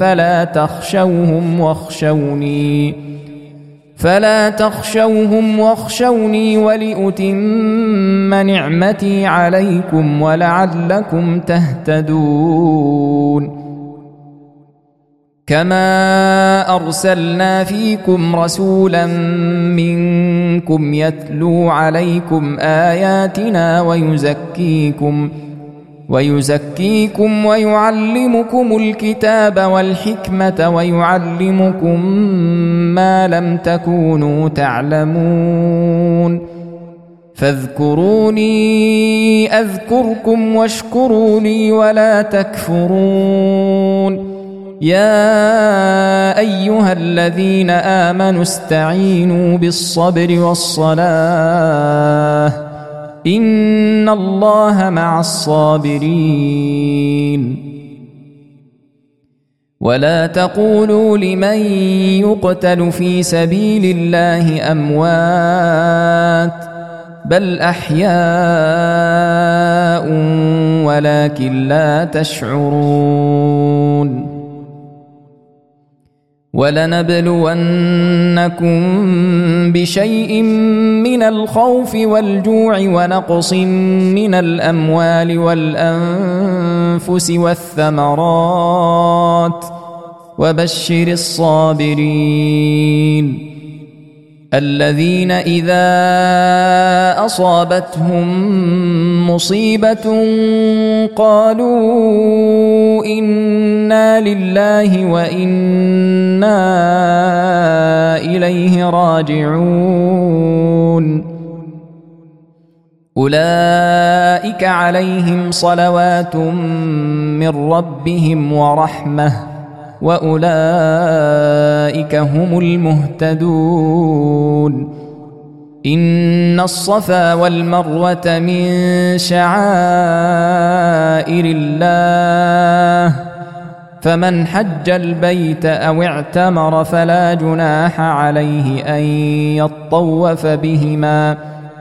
فلا تخشوهم واخشوني ولأتم نعمتي عليكم ولعلكم تهتدون. كما أرسلنا فيكم رسولا منكم يتلو عليكم آياتنا ويزكيكم ويعلمكم الكتاب والحكمة ويعلمكم ما لم تكونوا تعلمون. فاذكروني أذكركم واشكروا لي ولا تكفرون. يا أيها الذين آمنوا استعينوا بالصبر والصلاة إن الله مع الصابرين. ولا تقولوا لمن يقتل في سبيل الله أموات بل أحياء ولكن لا تشعرون. ولنبلونكم بشيء من الخوف والجوع ونقص من الأموال والأنفس والثمرات وبشر الصابرين الذين إذا أصابتهم مصيبة قالوا إنا لله وإنا إليه راجعون. أولئك عليهم صلوات من ربهم ورحمة وأولئك هم المهتدون. إن الصفا والمروة من شعائر الله فمن حج البيت أو اعتمر فلا جناح عليه أن يطوف بهما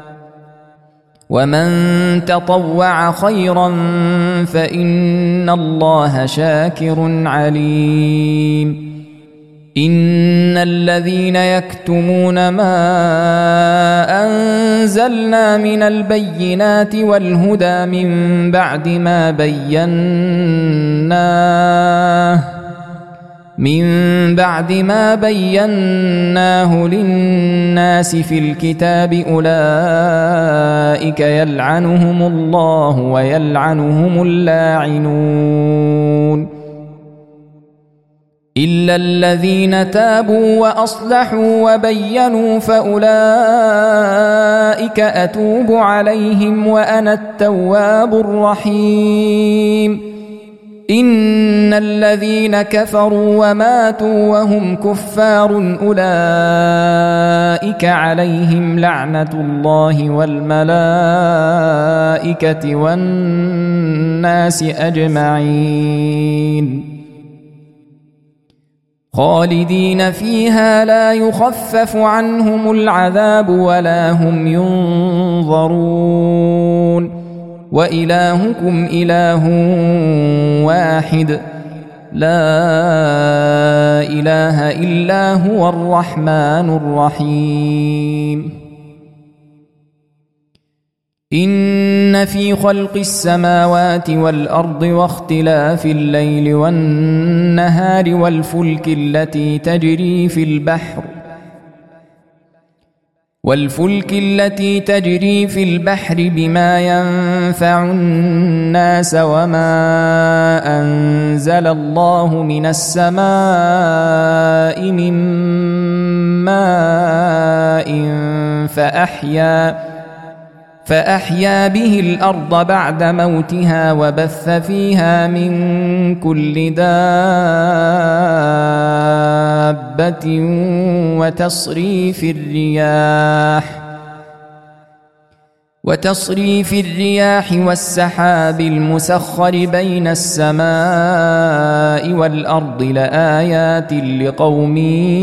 ومن تطوع خيرا فإن الله شاكر عليم. إن الذين يكتمون ما أنزلنا من البينات والهدى من بعد ما بيناه للناس في الكتاب أولئك يلعنهم الله ويلعنهم اللاعنون إلا الذين تابوا وأصلحوا وبينوا فأولئك أتوب عليهم وأنا التواب الرحيم. إن الذين كفروا وماتوا وهم كفار أولئك عليهم لعنة الله والملائكة والناس أجمعين خالدين فيها لا يخفف عنهم العذاب ولا هم ينظرون وإلهكم إله واحد لا إله إلا هو الرحمن الرحيم إن في خلق السماوات والأرض واختلاف الليل والنهار والفلك التي تجري في البحر بما ينفع الناس وما أنزل الله من السماء من ماء فأحيا به الأرض بعد موتها وبث فيها من كل دابة وتصريف الرياح والسحاب المسخر بين السماء والأرض لآيات لقوم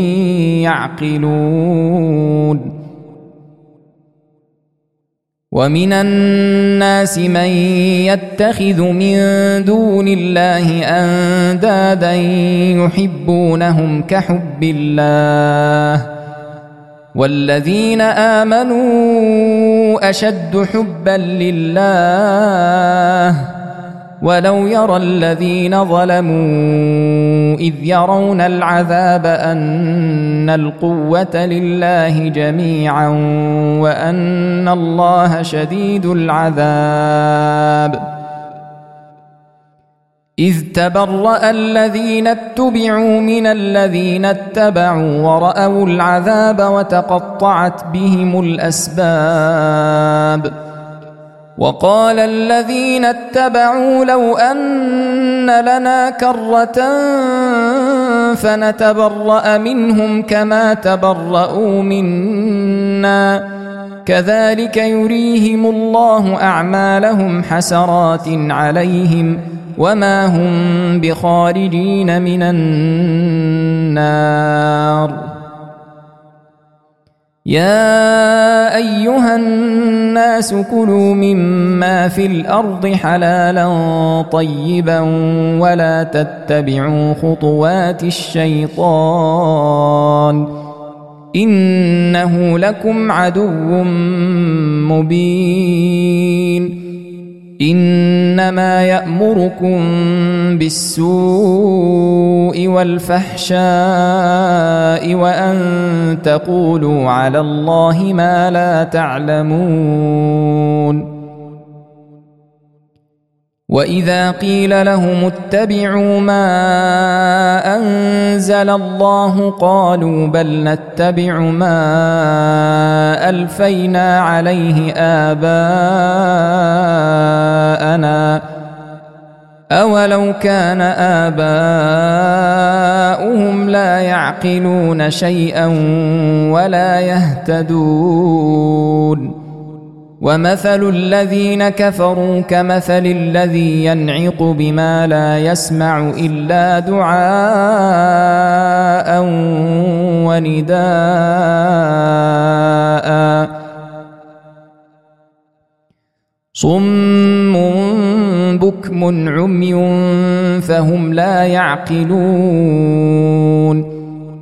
يعقلون ومن الناس من يتخذ من دون الله أندادا يحبونهم كحب الله والذين آمنوا أشد حبا لله ولو يرى الذين ظلموا إذ يرون العذاب أن القوة لله جميعا وأن الله شديد العذاب إذ تبرأ الذين اتبعوا من الذين اتبعوا ورأوا العذاب وتقطعت بهم الأسباب وقال الذين اتبعوا لو أن لنا كرة فنتبرأ منهم كما تبرأوا منا كذلك يريهم الله أعمالهم حسرات عليهم وما هم بخارجين من النار يا أيها الناس كلوا مما في الأرض حلالا طيبا ولا تتبعوا خطوات الشيطان إنه لكم عدو مبين إنما يأمركم بالسوء والفحشاء وأن تقولوا على الله ما لا تعلمون وإذا قيل لهم اتبعوا ما أنزل الله قالوا بل نتبع ما ألفينا عليه آباءنا أولو كان آباؤهم لا يعقلون شيئا ولا يهتدون ومثل الذين كفروا كمثل الذي ينعق بما لا يسمع إلا دعاء ونداء صم بكم عمي فهم لا يعقلون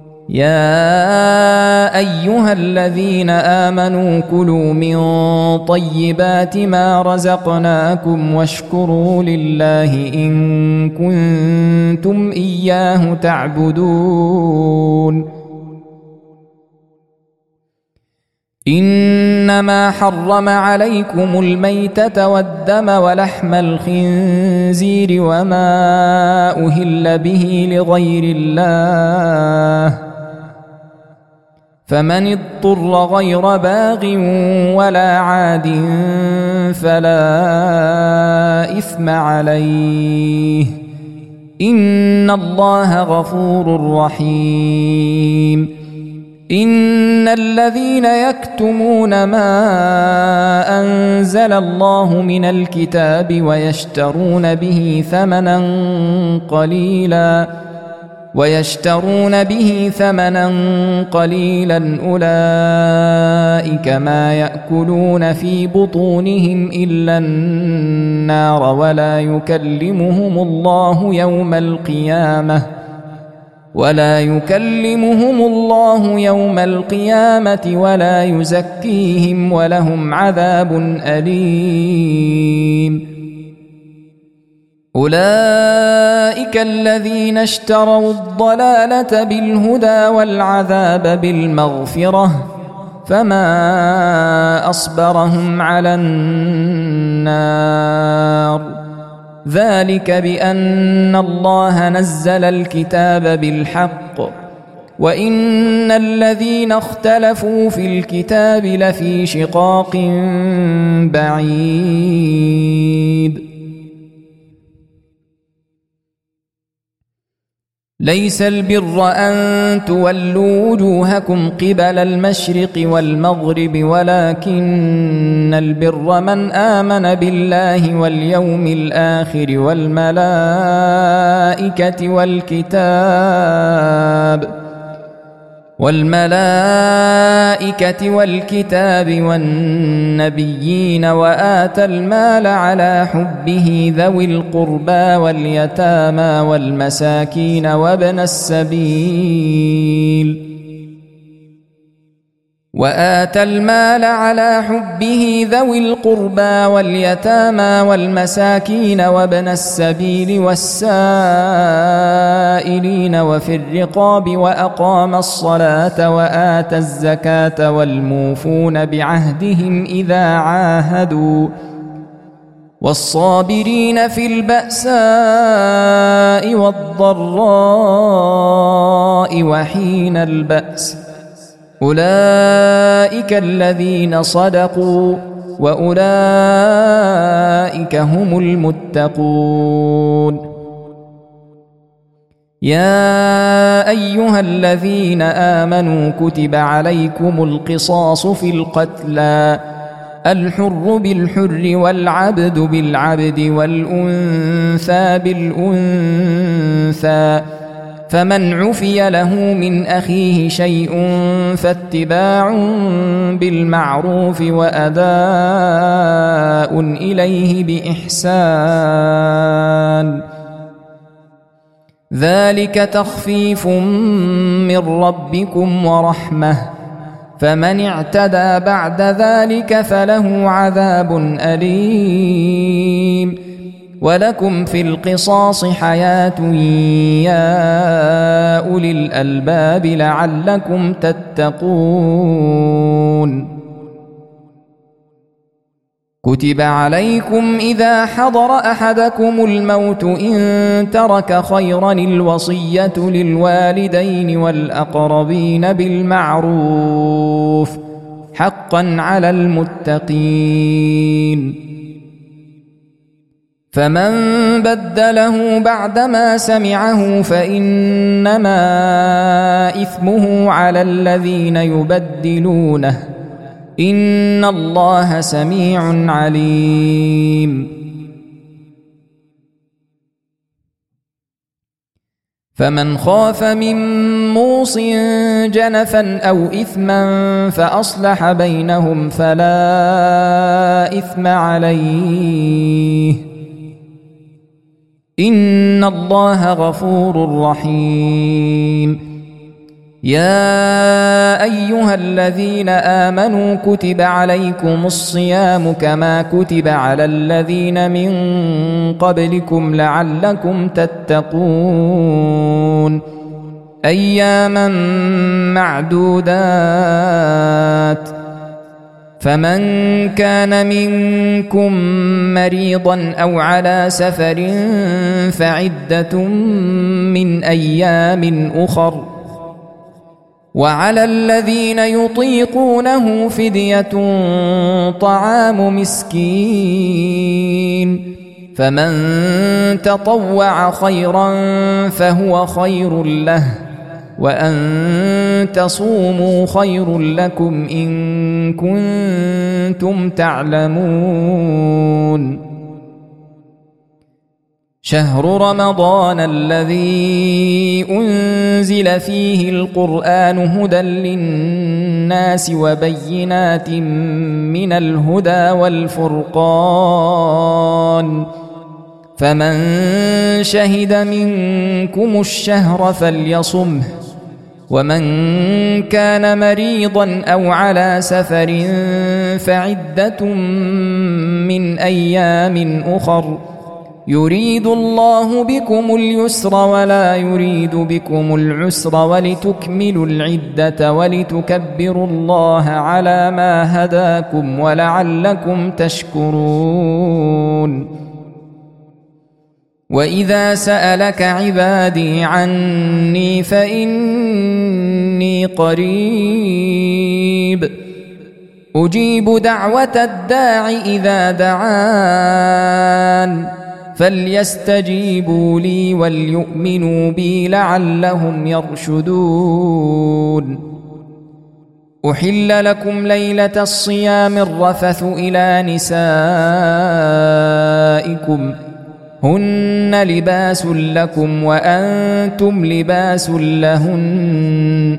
يا أيها الذين آمنوا كلوا من طيبات ما رزقناكم واشكروا لله إن كنتم إياه تعبدون إنما حرم عليكم الميتة والدم ولحم الخنزير وما أهل به لغير الله فمن اضطر غير باغ ولا عاد فلا إثم عليه إن الله غفور رحيم. إن الذين يكتمون ما أنزل الله من الكتاب ويشترون به ثمنا قليلا أولئك ما يأكلون في بطونهم إلا النار ولا يكلمهم الله يوم القيامة ولا يزكيهم ولهم عذاب أليم. أولئك الذين اشتروا الضلالة بالهدى والعذاب بالمغفرة فما أصبرهم على النار. ذلك بأن الله نزل الكتاب بالحق وإن الذين اختلفوا في الكتاب لفي شقاق بعيد. ليس البر أن تولوا وجوهكم قبل المشرق والمغرب ولكن البر من آمن بالله واليوم الآخر والملائكة والكتاب والنبيين وآتى المال على حبه ذوي القربى واليتامى والمساكين وابن السبيل والسائلين وفي الرقاب وأقام الصلاة وآتى الزكاة والموفون بعهدهم إذا عاهدوا والصابرين في البأساء والضراء وحين البأس. أولئك الذين صدقوا وأولئك هم المتقون. يا أيها الذين آمنوا كتب عليكم القصاص في القتلى الحر بالحر والعبد بالعبد والأنثى بالأنثى فمن عفي له من أخيه شيء فاتباع بالمعروف وأداء إليه بإحسان ذلك تخفيف من ربكم ورحمة فمن اعتدى بعد ذلك فله عذاب أليم. ولكم في القصاص حياة يا أولي الألباب لعلكم تتقون. كتب عليكم إذا حضر أحدكم الموت إن ترك خيرا الوصية للوالدين والأقربين بالمعروف حقا على المتقين. فمن بدله بعدما سمعه فإنما إثمه على الذين يبدلونه إن الله سميع عليم. فمن خاف من موص جنفا أو إثما فأصلح بينهم فلا إثم عليه إن الله غفور رحيم. يا أيها الذين آمنوا كتب عليكم الصيام كما كتب على الذين من قبلكم لعلكم تتقون أياما معدودات فمن كان منكم مريضا أو على سفر فعدة من أيام أخر وعلى الذين يطيقونه فدية طعام مسكين فمن تطوع خيرا فهو خير له، وأن تصوموا خير لكم إن كنتم تعلمون. شهر رمضان الذي أنزل فيه القرآن هدى للناس وبينات من الهدى والفرقان، فمن شهد منكم الشهر فليصمه، ومن كان مريضا أو على سفر فعدة من أيام أخر، يريد الله بكم اليسر ولا يريد بكم العسر ولتكملوا العدة ولتكبروا الله على ما هداكم ولعلكم تشكرون. وإذا سألك عبادي عني فإني قريب أجيب دعوة الداع إذا دعان، فليستجيبوا لي وليؤمنوا بي لعلهم يرشدون. أحل لكم ليلة الصيام الرفث إلى نسائكم هن لباس لكم وأنتم لباس لهن،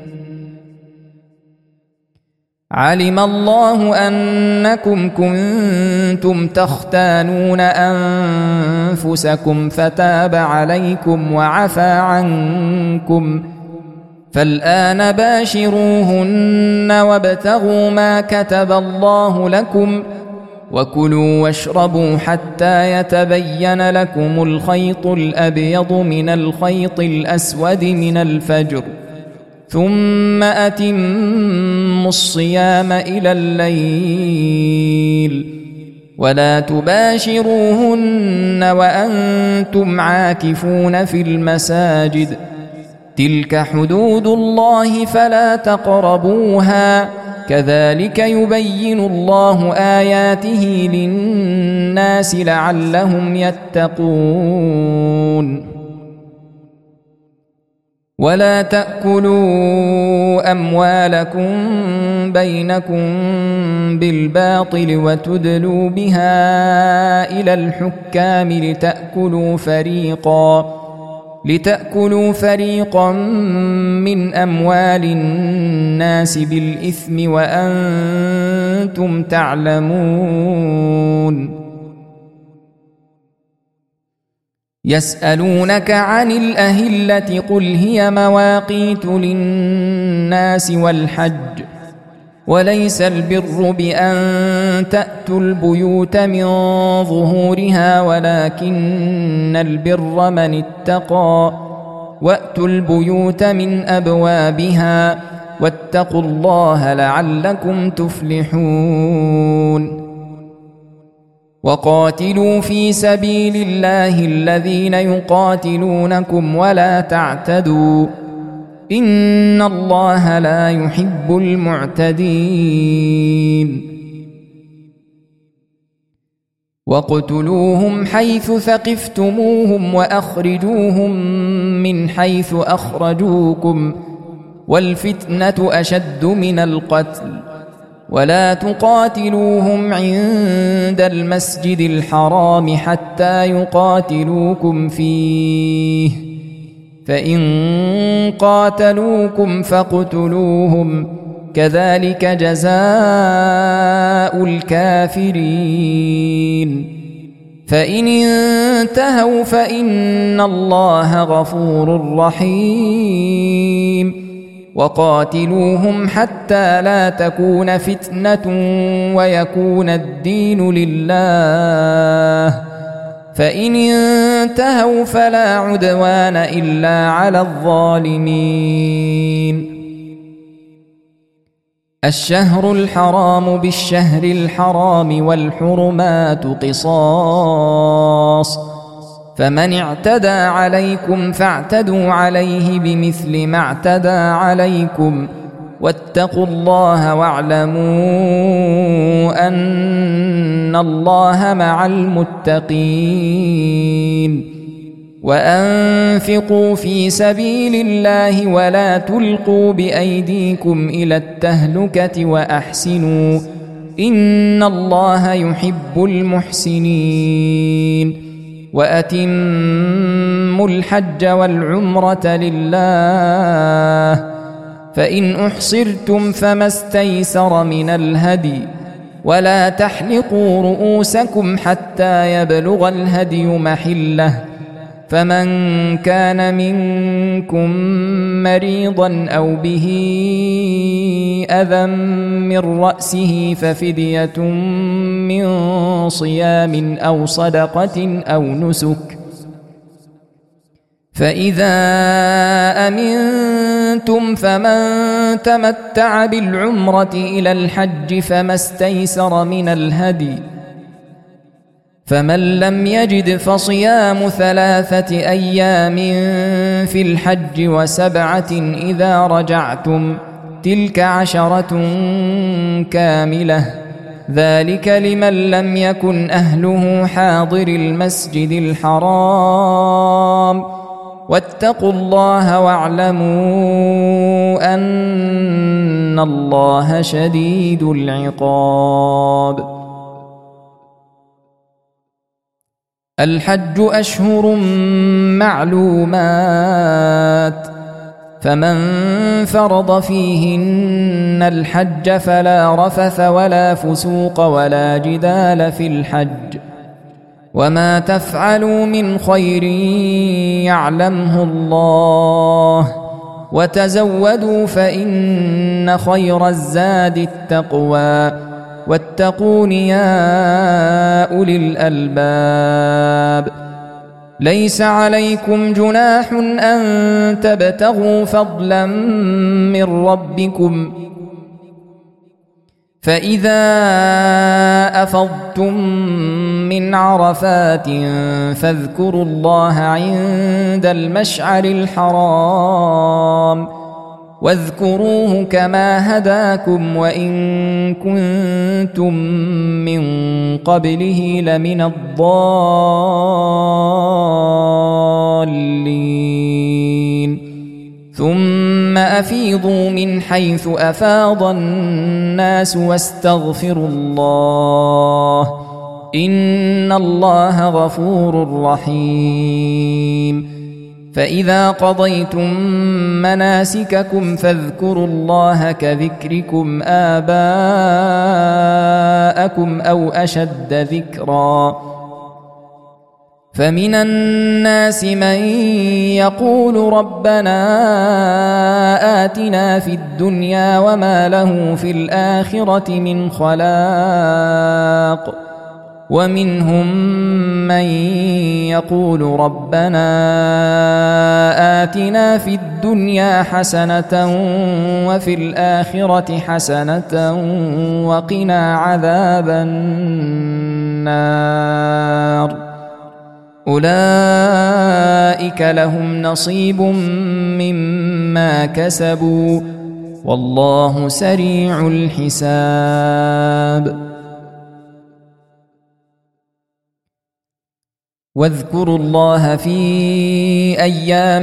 علم الله أنكم كنتم تختانون أنفسكم فتاب عليكم وعفى عنكم، فالآن باشروهن وابتغوا ما كتب الله لكم، وكلوا واشربوا حتى يتبين لكم الخيط الأبيض من الخيط الأسود من الفجر، ثم أتموا الصيام إلى الليل، ولا تباشروهن وأنتم عاكفون في المساجد، تلك حدود الله فلا تقربوها، كذلك يبين الله آياته للناس لعلهم يتقون. ولا تأكلوا أموالكم بينكم بالباطل وتدلوا بها إلى الحكام لتأكلوا فريقا من أموال الناس بالإثم وأنتم تعلمون. يسألونك عن الأهلة قل هي مواقيت للناس والحج، وليس البر بأن تأتوا البيوت من ظهورها ولكن البر من اتقى، وأتوا البيوت من أبوابها واتقوا الله لعلكم تفلحون. وقاتلوا في سبيل الله الذين يقاتلونكم ولا تعتدوا، إن الله لا يحب المعتدين. واقتلوهم حيث ثقفتموهم وأخرجوهم من حيث أخرجوكم، والفتنة أشد من القتل، ولا تقاتلوهم عند المسجد الحرام حتى يقاتلوكم فيه، فإن قاتلوكم فاقتلوهم، كذلك جزاء الكافرين. فإن انتهوا فإن الله غفور رحيم. وقاتلوهم حتى لا تكون فتنة ويكون الدين لله، فإن انتهوا فلا عدوان إلا على الظالمين. الشهر الحرام بالشهر الحرام والحرمات قصاص، فمن اعتدى عليكم فاعتدوا عليه بمثل ما اعتدى عليكم، واتقوا الله واعلموا أن الله مع المتقين وأنفقوا في سبيل الله ولا تلقوا بأيديكم إلى التهلكة وأحسنوا إن الله يحب المحسنين وأتموا الحج والعمرة لله فإن أحصرتم فما استيسر من الهدي ولا تحلقوا رؤوسكم حتى يبلغ الهدي محله فمن كان منكم مريضا أو به أذى من رأسه ففدية من صيام أو صدقة أو نسك فإذا أمنتم فمن تمتع بالعمرة إلى الحج فما استيسر من الهدي فمن لم يجد فصيام 3 أيام في الحج و7 إذا رجعتم تلك 10 كاملة ذلك لمن لم يكن أهله حاضر المسجد الحرام واتقوا الله واعلموا أن الله شديد العقاب الحج أشهر معلومات فمن فرض فيهن الحج فلا رفث ولا فسوق ولا جدال في الحج وما تفعلوا من خير يعلمه الله وتزودوا فإن خير الزاد التقوى واتقون يا أولي الألباب ليس عليكم جناح أن تبتغوا فضلا من ربكم فإذا أفضتم من عرفات فاذكروا الله عند المشعر الحرام واذكروه كما هداكم وإن كنتم من قبله لمن الضالين ثم أفيضوا من حيث أفاض الناس واستغفروا الله إن الله غفور رحيم فإذا قضيتم مناسككم فاذكروا الله كذكركم آباءكم أو أشد ذكرا فمن الناس من يقول ربنا آتنا في الدنيا وما له في الآخرة من خلاق ومنهم من يقول ربنا آتنا في الدنيا حسنة وفي الآخرة حسنة وقنا عذاب النار أولئك لهم نصيب مما كسبوا والله سريع الحساب واذكروا الله في أيام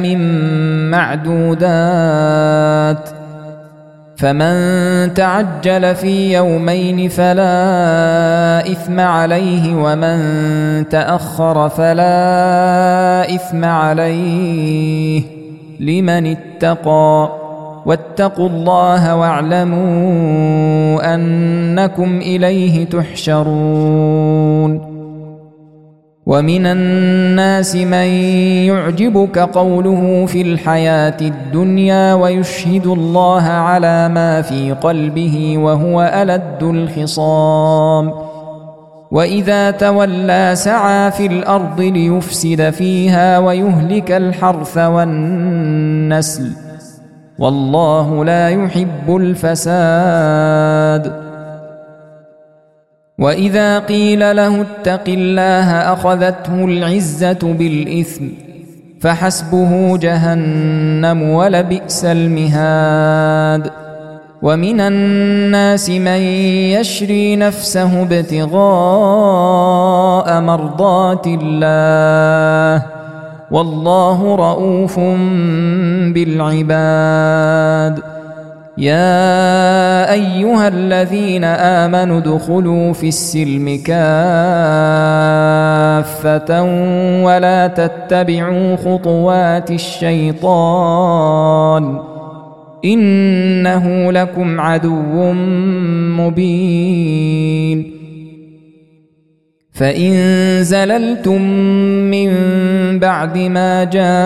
معدودات فمن تعجل في يومين فلا إثم عليه ومن تأخر فلا إثم عليه لمن اتقى واتقوا الله واعلموا أنكم إليه تحشرون ومن الناس من يعجبك قوله في الحياة الدنيا ويشهد الله على ما في قلبه وهو ألد الخصام وإذا تولى سعى في الأرض ليفسد فيها ويهلك الحرث والنسل والله لا يحب الفساد وإذا قيل له اتق الله أخذته العزة بالإثم فحسبه جهنم ولبئس المهاد ومن الناس من يشري نفسه ابتغاء مرضات الله والله رؤوف بالعباد يا أيها الذين آمنوا ادخلوا في السلم كافة ولا تتبعوا خطوات الشيطان إنه لكم عدو مبين فإن زللتم من بعد ما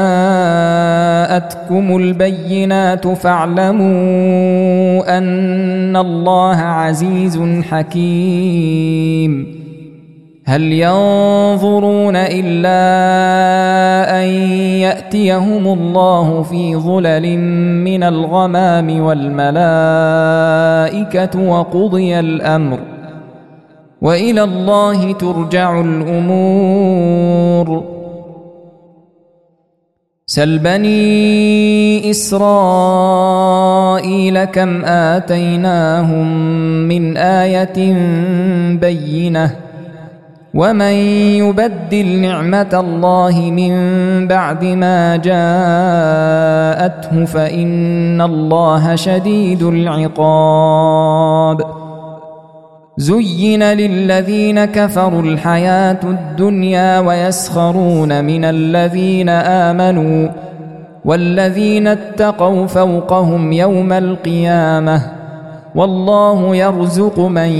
جاءتكم البينات فاعلموا أن الله عزيز حكيم هل ينظرون إلا أن يأتيهم الله في ظلل من الغمام والملائكة وقضي الأمر وإلى الله ترجع الأمور سل بني إسرائيل كم آتيناهم من آية بينة ومن يبدل نعمة الله من بعد ما جاءته فإن الله شديد العقاب زين للذين كفروا الحياة الدنيا ويسخرون من الذين آمنوا والذين اتقوا فوقهم يوم القيامة والله يرزق من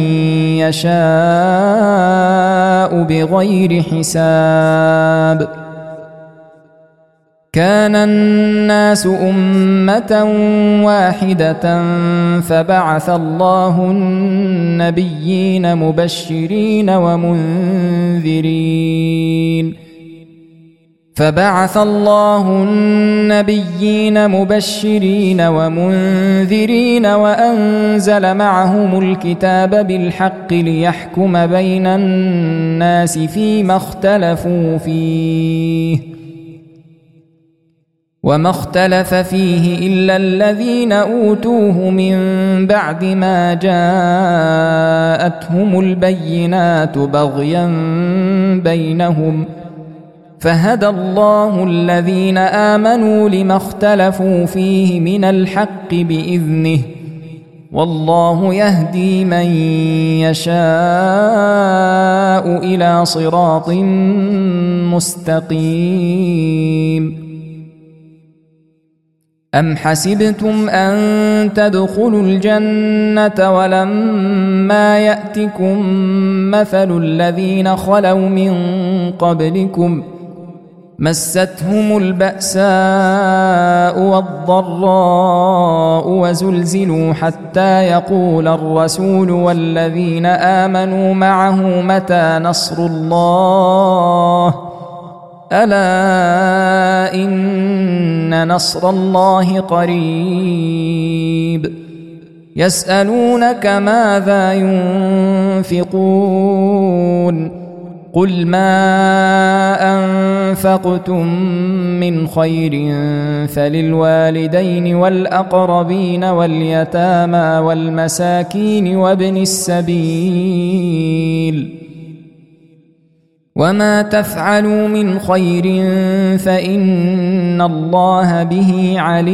يشاء بغير حساب كان الناس أمة واحدة فبعث الله النبيين مبشرين ومنذرين وأنزل معهم الكتاب بالحق ليحكم بين الناس فيما اختلفوا فيه وما اختلف فيه إلا الذين أوتوه من بعد ما جاءتهم البينات بغيا بينهم فهدى الله الذين آمنوا لما اختلفوا فيه من الحق بإذنه والله يهدي من يشاء إلى صراط مستقيم أم حسبتم أن تدخلوا الجنة ولما يأتكم مثل الذين خلوا من قبلكم مستهم البأساء والضراء وزلزلوا حتى يقول الرسول والذين آمنوا معه متى نصر الله ألا إن نصر الله قريب يسألونك ماذا ينفقون قل ما أنفقتم من خير فللوالدين والأقربين واليتامى والمساكين وابن السبيل وما تفعلوا من خير فإن الله به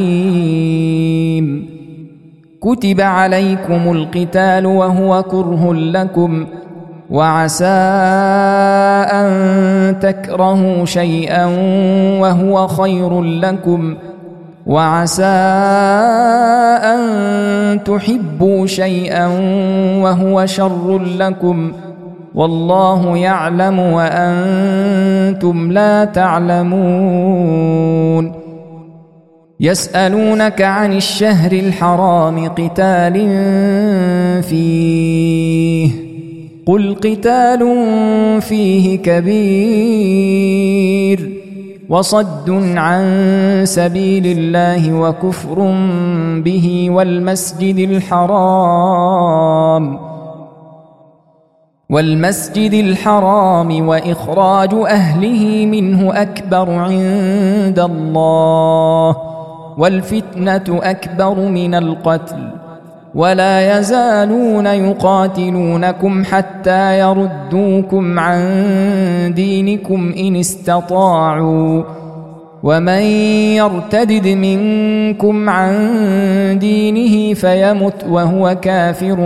عليم كتب عليكم القتال وهو كره لكم وعسى أن تكرهوا شيئا وهو خير لكم وعسى أن تحبوا شيئا وهو شر لكم والله يعلم وأنتم لا تعلمون يسألونك عن الشهر الحرام قتال فيه قل قتال فيه كبير وصد عن سبيل الله وكفر به والمسجد الحرام وإخراج أهله منه أكبر عند الله والفتنة أكبر من القتل ولا يزالون يقاتلونكم حتى يردوكم عن دينكم إن استطاعوا ومن يرتدد منكم عن دينه فيمت وهو كافر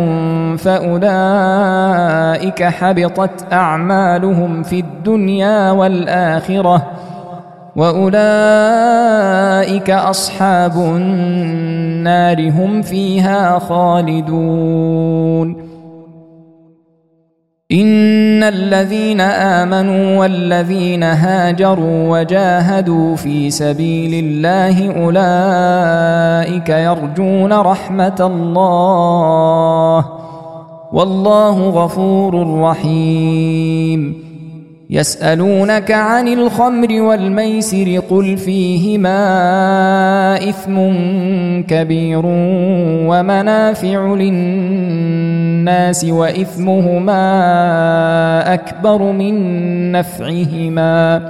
فأولئك حبطت أعمالهم في الدنيا والآخرة وأولئك أصحاب النار هم فيها خالدون إن الذين آمنوا والذين هاجروا وجاهدوا في سبيل الله أولئك يرجون رحمة الله والله غفور رحيم يسألونك عن الخمر والميسر قل فيهما إثم كبير ومنافع للناس وإثمهما أكبر من نفعهما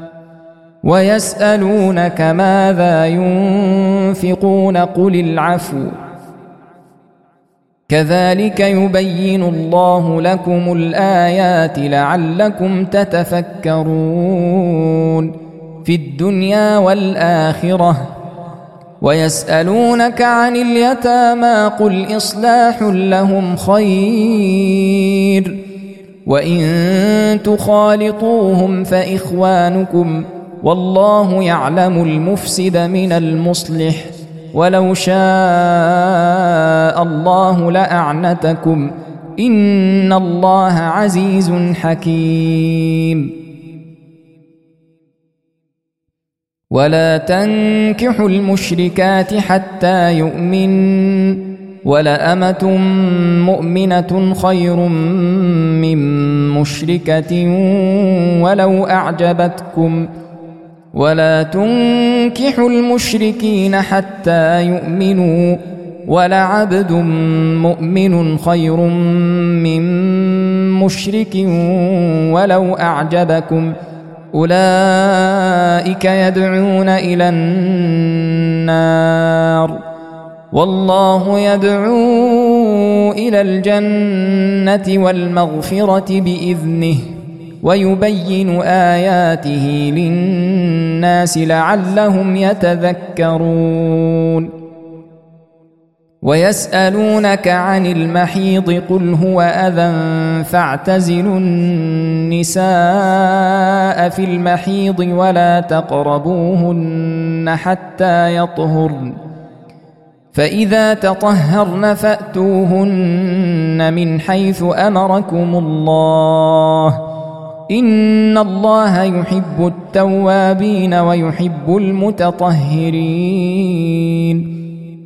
ويسألونك ماذا ينفقون قل العفو كذلك يبين الله لكم الآيات لعلكم تتفكرون في الدنيا والآخرة ويسألونك عن اليتامى قل إصلاح لهم خير وإن تخالطوهم فإخوانكم والله يعلم المفسد من المصلح ولو شاء الله لأعنتكم إن الله عزيز حكيم ولا تنكحوا المشركات حتى يؤمن ولأمة مؤمنة خير من مشركة ولو أعجبتكم ولا تنكحوا المشركين حتى يؤمنوا ولعبد مؤمن خير من مشرك ولو أعجبكم أولئك يدعون إلى النار والله يدعو إلى الجنة والمغفرة بإذنه ويبين آياته للناس لعلهم يتذكرون ويسألونك عن المحيض قل هو أذى فاعتزلوا النساء في المحيض ولا تقربوهن حتى يطهرن فإذا تطهرن فأتوهن من حيث أمركم الله إن الله يحب التوابين ويحب المتطهرين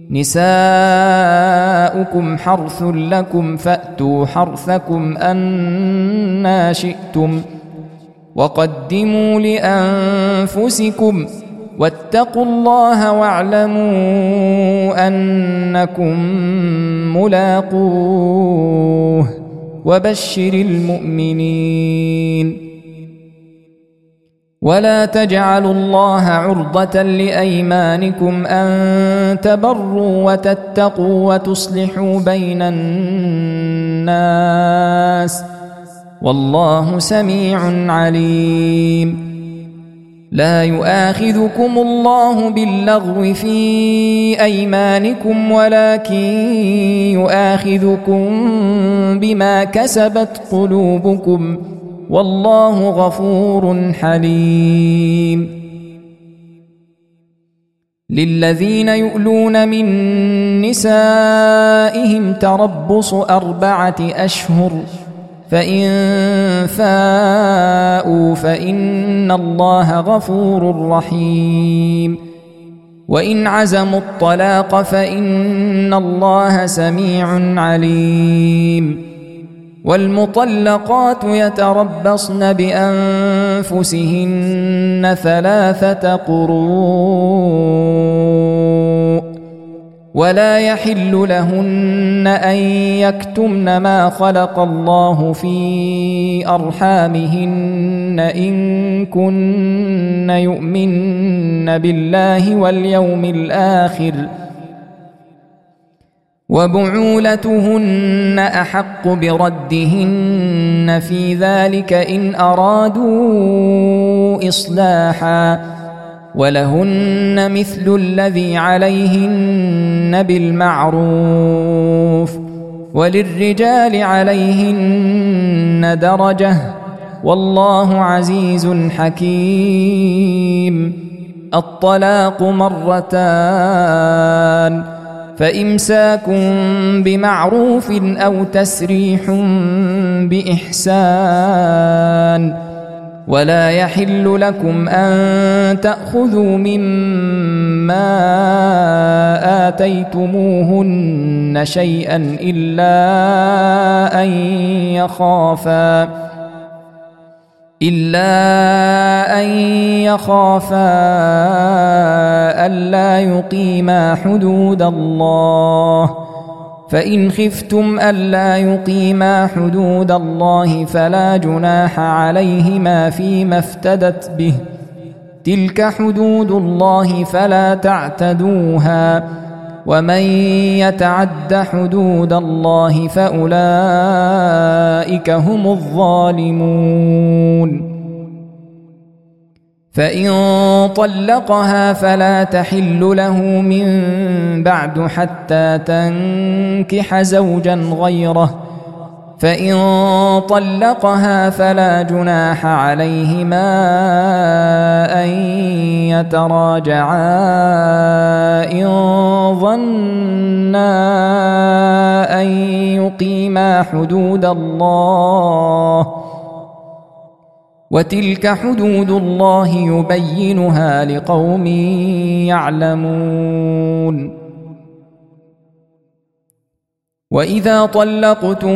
نساؤكم حرث لكم فأتوا حرثكم أنى شئتم وقدموا لأنفسكم واتقوا الله واعلموا أنكم ملاقوه وبشر المؤمنين ولا تجعلوا الله عرضة لأيمانكم أن تبروا وتتقوا وتصلحوا بين الناس والله سميع عليم لا يؤاخذكم الله باللغو في أيمانكم ولكن يؤاخذكم بما كسبت قلوبكم والله غفور حليم للذين يؤلون من نسائهم تربص 4 أشهر فإن فاءوا فإن الله غفور رحيم وإن عزموا الطلاق فإن الله سميع عليم والمطلقات يتربصن بأنفسهن 3 قروء ولا يحل لهن أن يكتمن ما خلق الله في أرحامهن إن كن يؤمن بالله واليوم الآخر وبعولتهن أحق بردهن في ذلك إن أرادوا إصلاحا ولهن مثل الذي عليهن بالمعروف وللرجال عليهن درجة والله عزيز حكيم. الطلاق مرتان فإمساك بمعروف أو تسريح بإحسان ولا يحل لكم أن تأخذوا مما آتيتموهن شيئا إلا أن يخافا ألا يقيما حدود الله فإن خفتم ألا يقيما حدود الله فلا جناح عليهما فيما افتدت به تلك حدود الله فلا تعتدوها ومن يتعد حدود الله فأولئك هم الظالمون. فإن طلقها فلا تحل له من بعد حتى تنكح زوجا غيره فإن طلقها فلا جناح عليهما أن يتراجعا إن ظنا أن يقيما حدود الله وتلك حدود الله يبينها لقوم يعلمون. وإذا طلقتم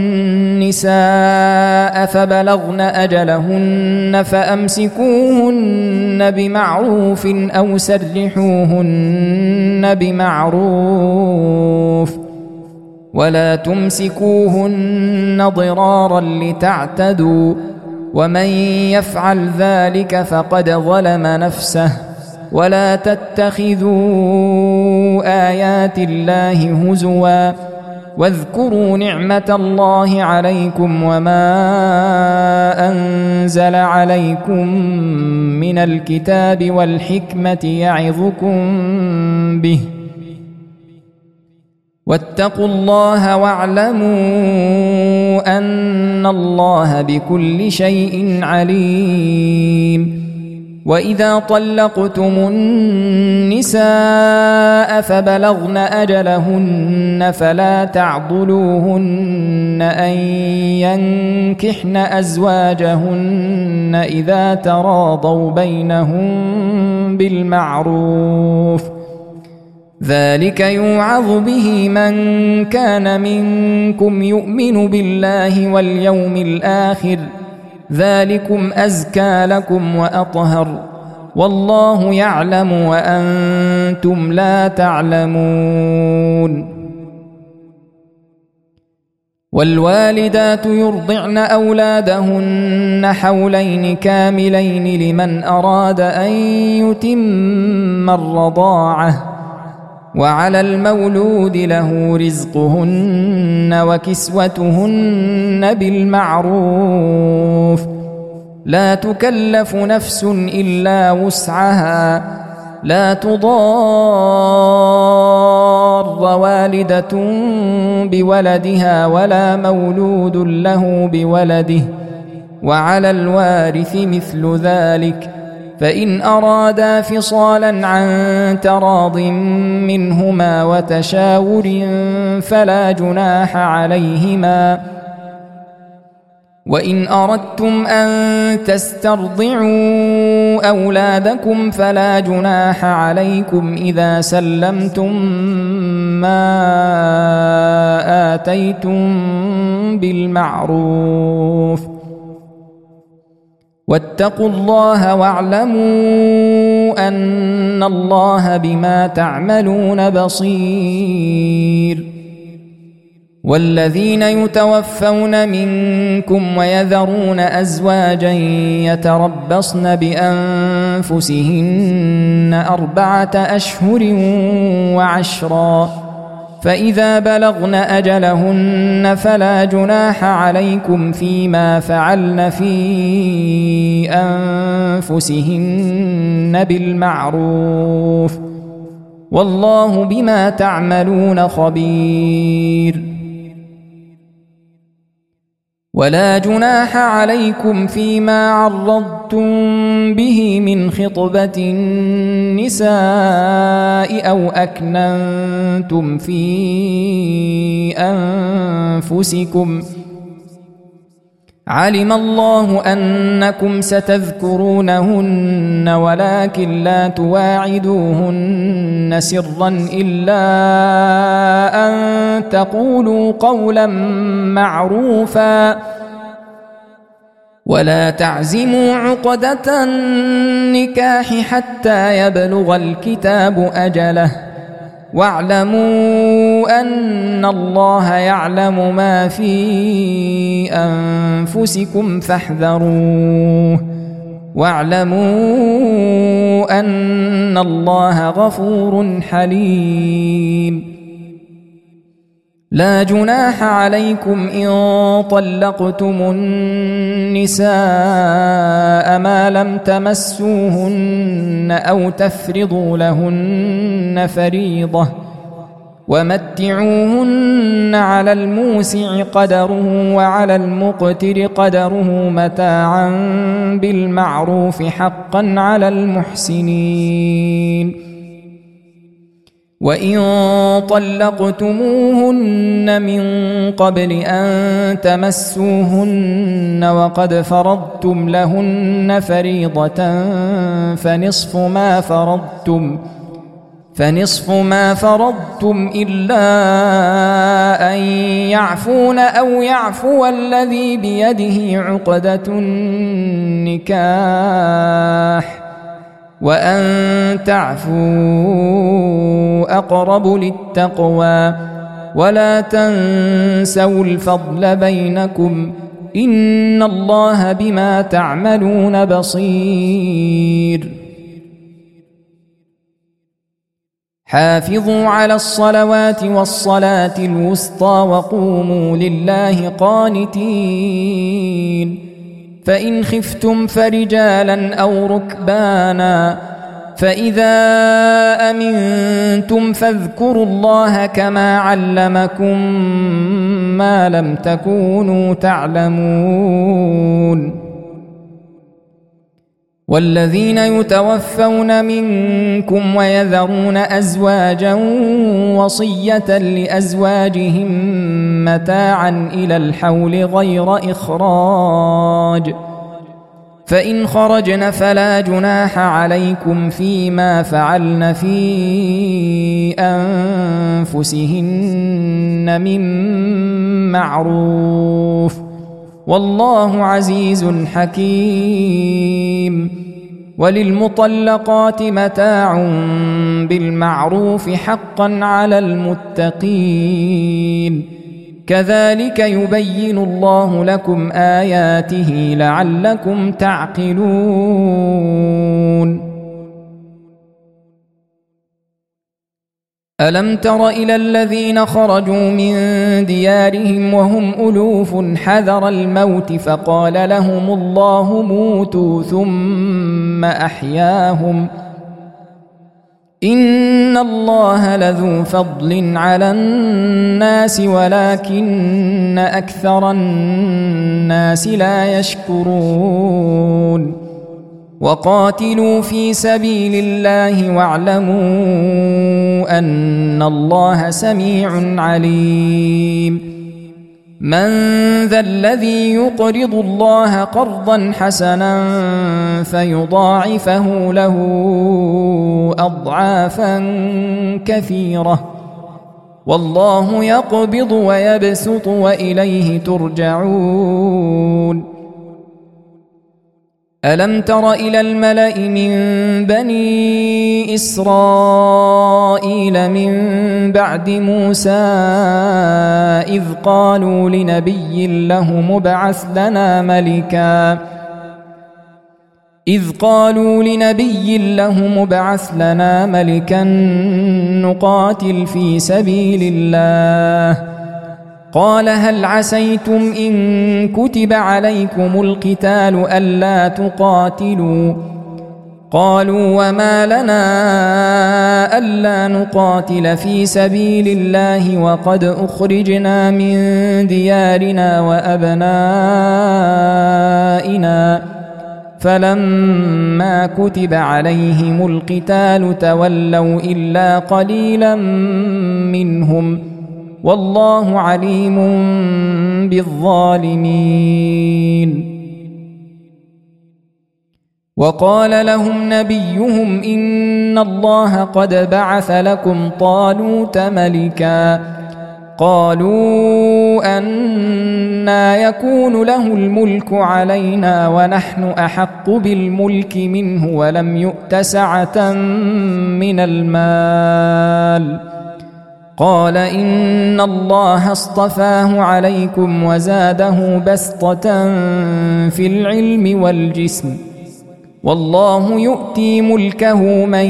النساء فبلغن أجلهن فأمسكوهن بمعروف أو سرحوهن بمعروف ولا تمسكوهن ضرارا لتعتدوا ومن يفعل ذلك فقد ظلم نفسه ولا تتخذوا آيات الله هزوا واذكروا نعمة الله عليكم وما أنزل عليكم من الكتاب والحكمة يعظكم به واتقوا الله واعلموا أن الله بكل شيء عليم. وإذا طلقتم النساء فبلغن أجلهن فلا تعضلوهن أن ينكحن أزواجهن إذا تراضوا بينهم بالمعروف ذلك يوعظ به من كان منكم يؤمن بالله واليوم الآخر ذلكم أزكى لكم وأطهر والله يعلم وأنتم لا تعلمون. والوالدات يرضعن أولادهن حولين كاملين لمن أراد أن يتم الرضاعة وعلى المولود له رزقهن وكسوتهن بالمعروف لا تكلف نفس إلا وسعها لا تضار والدة بولدها ولا مولود له بولده وعلى الوارث مثل ذلك فإن أرادا فصالا عن تراض منهما وتشاور فلا جناح عليهما. وإن أردتم أن تسترضعوا أولادكم فلا جناح عليكم إذا سلمتم ما آتيتم بالمعروف واتقوا الله واعلموا أن الله بما تعملون بصير. والذين يتوفون منكم ويذرون أزواجا يتربصن بأنفسهن 4 أشهر وعشرا فإذا بلغن أجلهن فلا جناح عليكم فيما فعلن في أنفسهن بالمعروف والله بما تعملون خبير. ولا جناح عليكم فيما عرضتم به من خطبة النساء أو أكننتم في أنفسكم علم الله أنكم ستذكرونهن ولكن لا تواعدوهن سرا إلا أن تقولوا قولا معروفا ولا تعزموا عقدة النكاح حتى يبلغ الكتاب أجله واعلموا أن الله يعلم ما في أنفسكم فاحذروه واعلموا أن الله غفور حليم. لا جناح عليكم إن طلقتم النساء ما لم تمسوهن أو تفرضوا لهن فريضة ومتعوهن على الموسع قدره وعلى المقتر قدره متاعا بالمعروف حقا على المحسنين. وإن طلقتموهن من قبل أن تمسوهن وقد فرضتم لهن فريضة فنصف ما فرضتم إلا أن يعفون أو يعفو الذي بيده عقدة النكاح وأن تعفوا أقرب للتقوى ولا تنسوا الفضل بينكم إن الله بما تعملون بصير. حافظوا على الصلوات والصلاة الوسطى وقوموا لله قانتين. فإن خفتم فرجالا أو ركبانا فإذا أمنتم فاذكروا الله كما علمكم ما لم تكونوا تعلمون. والذين يتوفون منكم ويذرون أزواجا وصية لأزواجهم متاعا إلى الحول غير إخراج فإن خرجن فلا جناح عليكم فيما فعلن في أنفسهن من معروف والله عزيز حكيم. وللمطلقات متاع بالمعروف حقا على المتقين كذلك يبين الله لكم آياته لعلكم تعقلون. ألم تر إلى الذين خرجوا من ديارهم وهم ألوف حذر الموت فقال لهم الله موتوا ثم أحياهم إن الله لذو فضل على الناس ولكن أكثر الناس لا يشكرون. وقاتلوا في سبيل الله واعلموا أن الله سميع عليم. من ذا الذي يقرض الله قرضا حسنا فيضاعفه له أضعافا كثيرة والله يقبض ويبسط وإليه ترجعون. ألم تر إلى الملأ من بني إسرائيل من بعد موسى إذ قالوا لنبي له مبعث لنا ملكا إذ قالوا لنبي لهم ابعث لنا ملكا نقاتل في سبيل الله قال هل عسيتم إن كتب عليكم القتال ألا تقاتلوا قالوا وما لنا ألا نقاتل في سبيل الله وقد أخرجنا من ديارنا وأبنائنا فلما كتب عليهم القتال تولوا إلا قليلا منهم والله عليم بالظالمين وقال لهم نبيهم إن الله قد بعث لكم طالوت ملكا قالوا أنى يكون له الملك علينا ونحن أحق بالملك منه ولم يؤت سعة من المال قال إن الله اصطفاه عليكم وزاده بسطة في العلم والجسم والله يؤتي ملكه من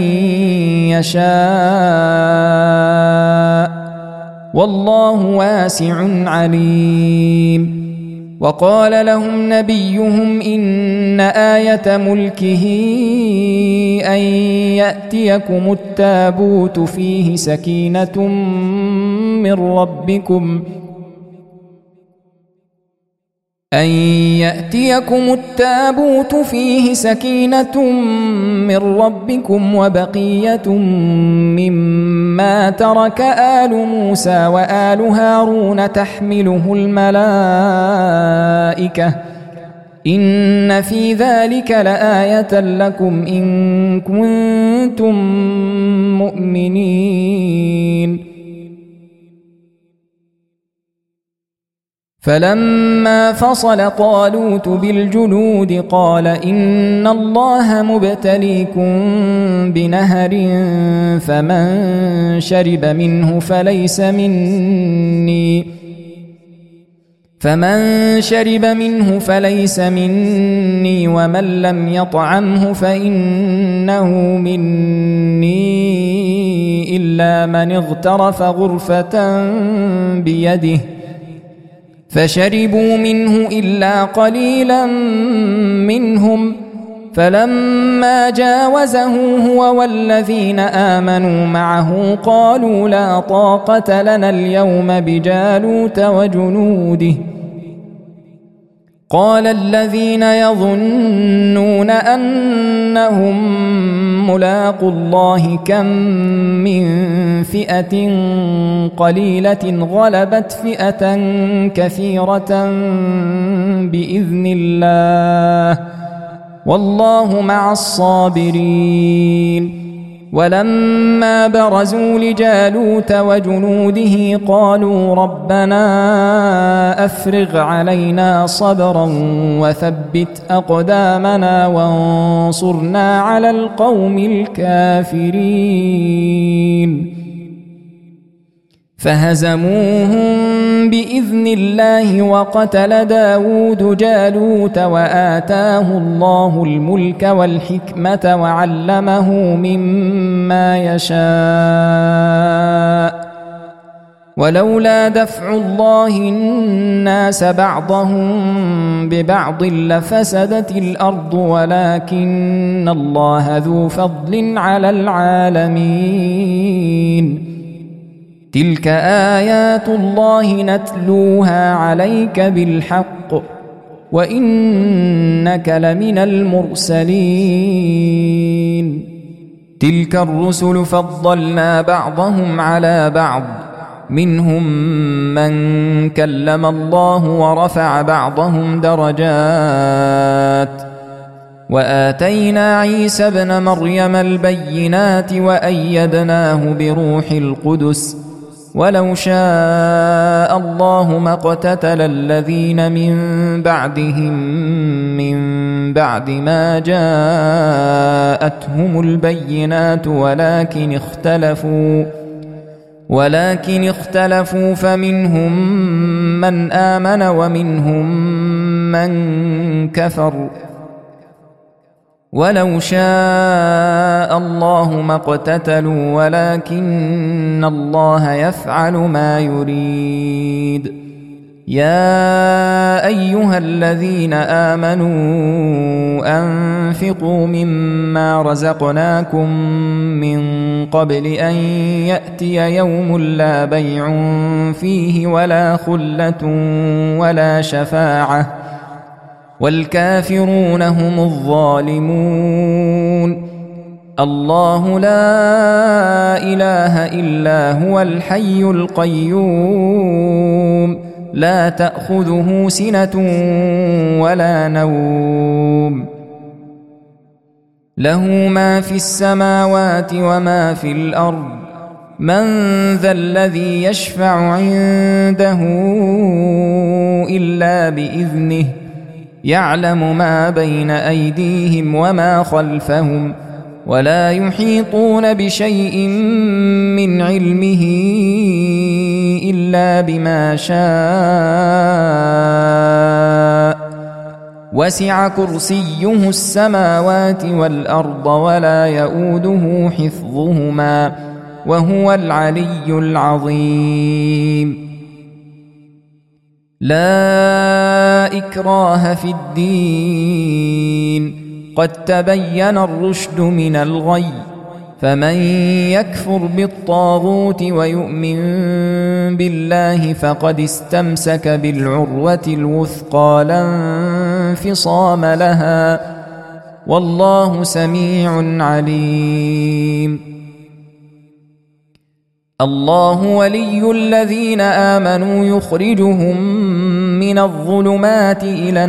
يشاء والله واسع عليم وقال لهم نبيهم إن آية ملكه أن يأتيكم التابوت فيه سكينة من ربكم وبقية مما ترك آل موسى وآل هارون تحمله الملائكة إن في ذلك لآية لكم إن كنتم مؤمنين فلما فصل طالوت بالجنود قال إن الله مبتليكم بنهر فمن شرب منه فليس مني ومن لم يطعمه فإنه مني إلا من اغترف غرفة بيده فشربوا منه إلا قليلا منهم فلما جاوزه هو والذين آمنوا معه قالوا لا طاقة لنا اليوم بجالوت وجنوده قال الذين يظنون أنهم ملاقوا الله كم من فئة قليلة غلبت فئة كثيرة بإذن الله والله مع الصابرين ولما برزوا لجالوت وجنوده قالوا ربنا أفرغ علينا صبرا وثبت أقدامنا وانصرنا على القوم الكافرين فهزموهم بإذن الله وقتل داود جالوت وآتاه الله الملك والحكمة وعلمه مما يشاء ولولا دفع الله الناس بعضهم ببعض لفسدت الأرض ولكن الله ذو فضل على العالمين تلك آيات الله نتلوها عليك بالحق وإنك لمن المرسلين تلك الرسل فضلنا بعضهم على بعض منهم من كلم الله ورفع بعضهم درجات وآتينا عيسى ابن مريم البينات وأيدناه بروح القدس ولو شاء الله ما اقتتل الذين من بعدهم من بعد ما جاءتهم البينات ولكن اختلفوا فمنهم من آمن ومنهم من كفر ولو شاء الله ما اقتتلوا ولكن الله يفعل ما يريد. يا أيها الذين آمنوا أنفقوا مما رزقناكم من قبل أن يأتي يوم لا بيع فيه ولا خلة ولا شفاعة والكافرون هم الظالمون. الله لا إله إلا هو الحي القيوم لا تأخذه سنة ولا نوم له ما في السماوات وما في الأرض من ذا الذي يشفع عنده إلا بإذنه يعلم ما بين أيديهم وما خلفهم ولا يحيطون بشيء من علمه إلا بما شاء وسع كرسيه السماوات والأرض ولا يؤوده حفظهما وهو العلي العظيم. لا إكراه في الدين قد تبين الرشد من الغي فمن يكفر بالطاغوت ويؤمن بالله فقد استمسك بالعروة الوثقى لا انفصام لها والله سميع عليم. الله ولي الذين آمنوا يخرجهم من الظلمات إلى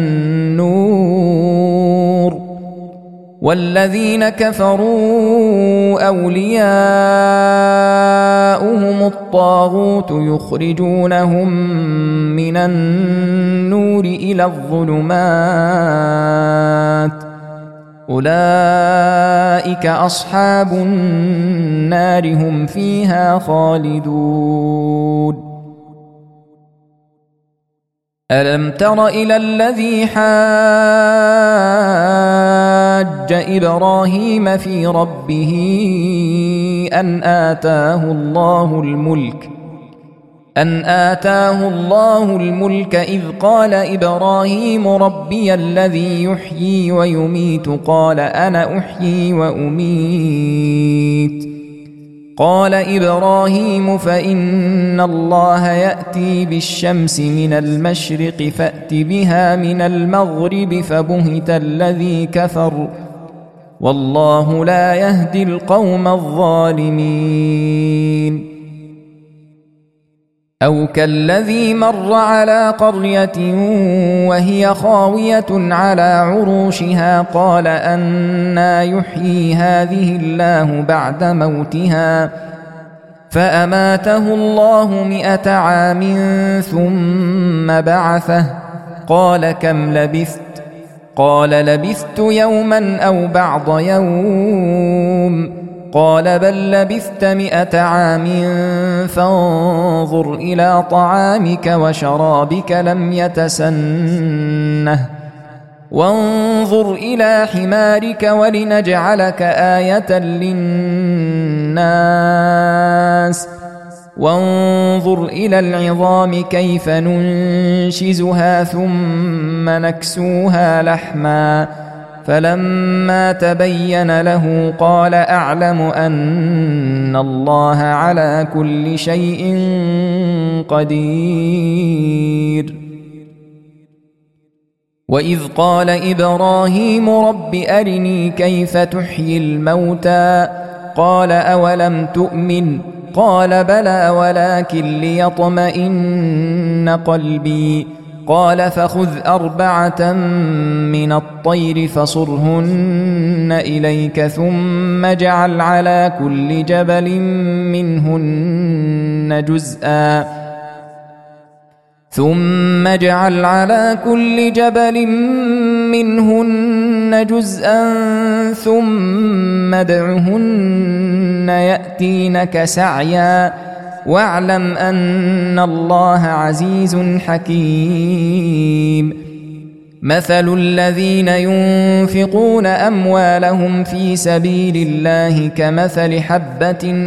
النور والذين كفروا أولياؤهم الطاغوت يخرجونهم من النور إلى الظلمات أولئك أصحاب النار هم فيها خالدون. ألم تر إلى الذي حاج إبراهيم في ربه أن آتاه الله الملك إذ قال إبراهيم ربي الذي يحيي ويميت قال أنا أحيي وأميت قال إبراهيم فإن الله يأتي بالشمس من المشرق فأت بها من المغرب فبهت الذي كفر والله لا يهدي القوم الظالمين. أو كالذي مر على قرية وهي خاوية على عروشها قال أنى يحيي هذه الله بعد موتها فأماته الله 100 عام ثم بعثه قال كم لبثت قال لبثت يوما أو بعض يوم قال بل لبثت 100 عام فانظر إلى طعامك وشرابك لم يتسنه وانظر إلى حمارك ولنجعلك آية للناس وانظر إلى العظام كيف ننشزها ثم نكسوها لحما فلما تبين له قال أعلم أن الله على كل شيء قدير. وإذ قال إبراهيم رب أرني كيف تحيي الموتى قال أولم تؤمن قال بلى ولكن ليطمئن قلبي قال فخذ 4 من الطير فصرهن إليك ثم اجعل على كل جبل منهن جزءا ثم ادعهن يأتينك سعيا واعلم أن الله عزيز حكيم. مثل الذين ينفقون أموالهم في سبيل الله كمثل حبة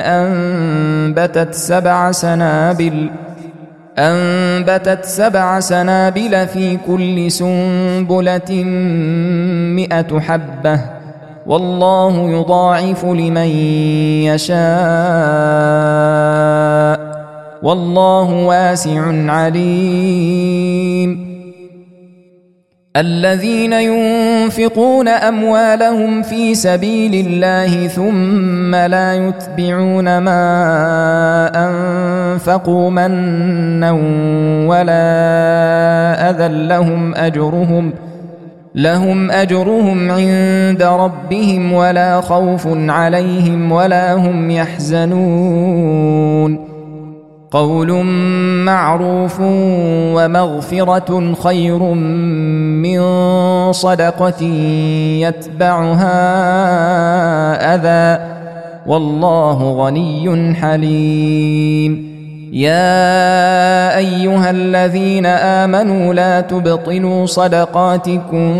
أنبتت 7 سنابل في كل سنبلة 100 حبة والله يضاعف لمن يشاء والله واسع عليم. الذين ينفقون أموالهم في سبيل الله ثم لا يتبعون ما أنفقوا منا ولا أذى لهم أجرهم عند ربهم ولا خوف عليهم ولا هم يحزنون. قول معروف ومغفرة خير من صدقة يتبعها أذى والله غني حليم. يا أيها الذين آمنوا لا تبطلوا صدقاتكم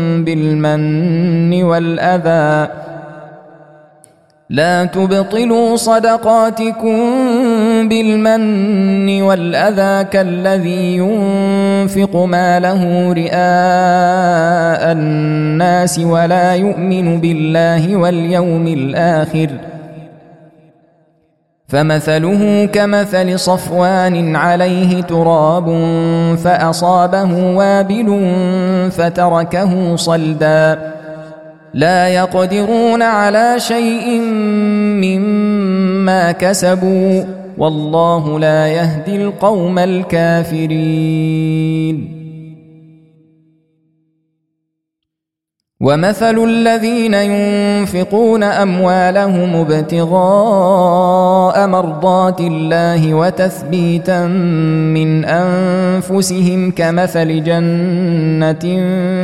بالمن والأذى كالذي ينفق ماله رئاء الناس ولا يؤمن بالله واليوم الآخر فمثله كمثل صفوان عليه تراب فأصابه وابل فتركه صلدا لا يقدرون على شيء مما كسبوا والله لا يهدي القوم الكافرين. ومثل الذين ينفقون أموالهم ابتغاء مرضات الله وتثبيتا من أنفسهم كمثل جنة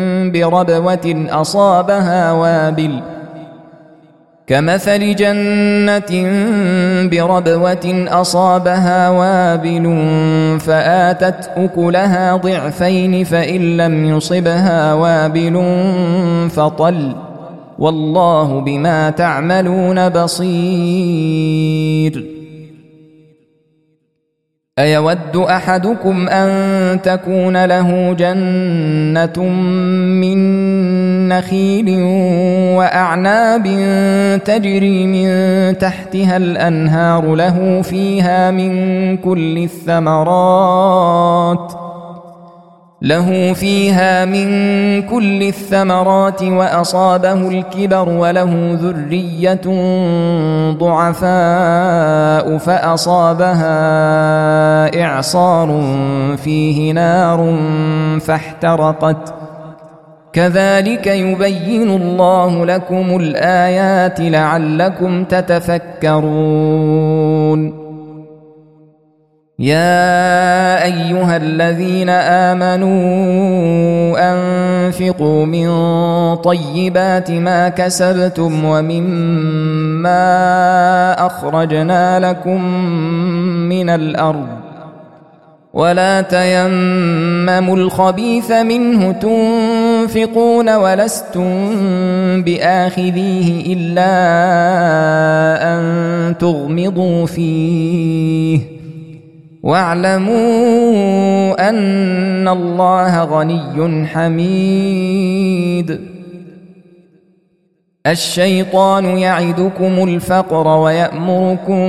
بربوة أصابها وابل فآتت أكلها ضعفين فإن لم يصبها وابل فطل والله بما تعملون بصير. أيود أحدكم أن تكون له جنة من نخيل وأعناب تجري من تحتها الأنهار له فيها من كل الثمرات وأصابه الكبر وله ذرية ضعفاء فأصابها إعصار فيه نار فاحترقت كذلك يبين الله لكم الآيات لعلكم تتفكرون. يا أيها الذين آمنوا أنفقوا من طيبات ما كسبتم ومما أخرجنا لكم من الأرض ولا تيمموا الخبيث منه تنفقون ولستم بآخذيه إلا أن تغمضوا فيه واعلموا أن الله غني حميد. الشيطان يعدكم الفقر ويأمركم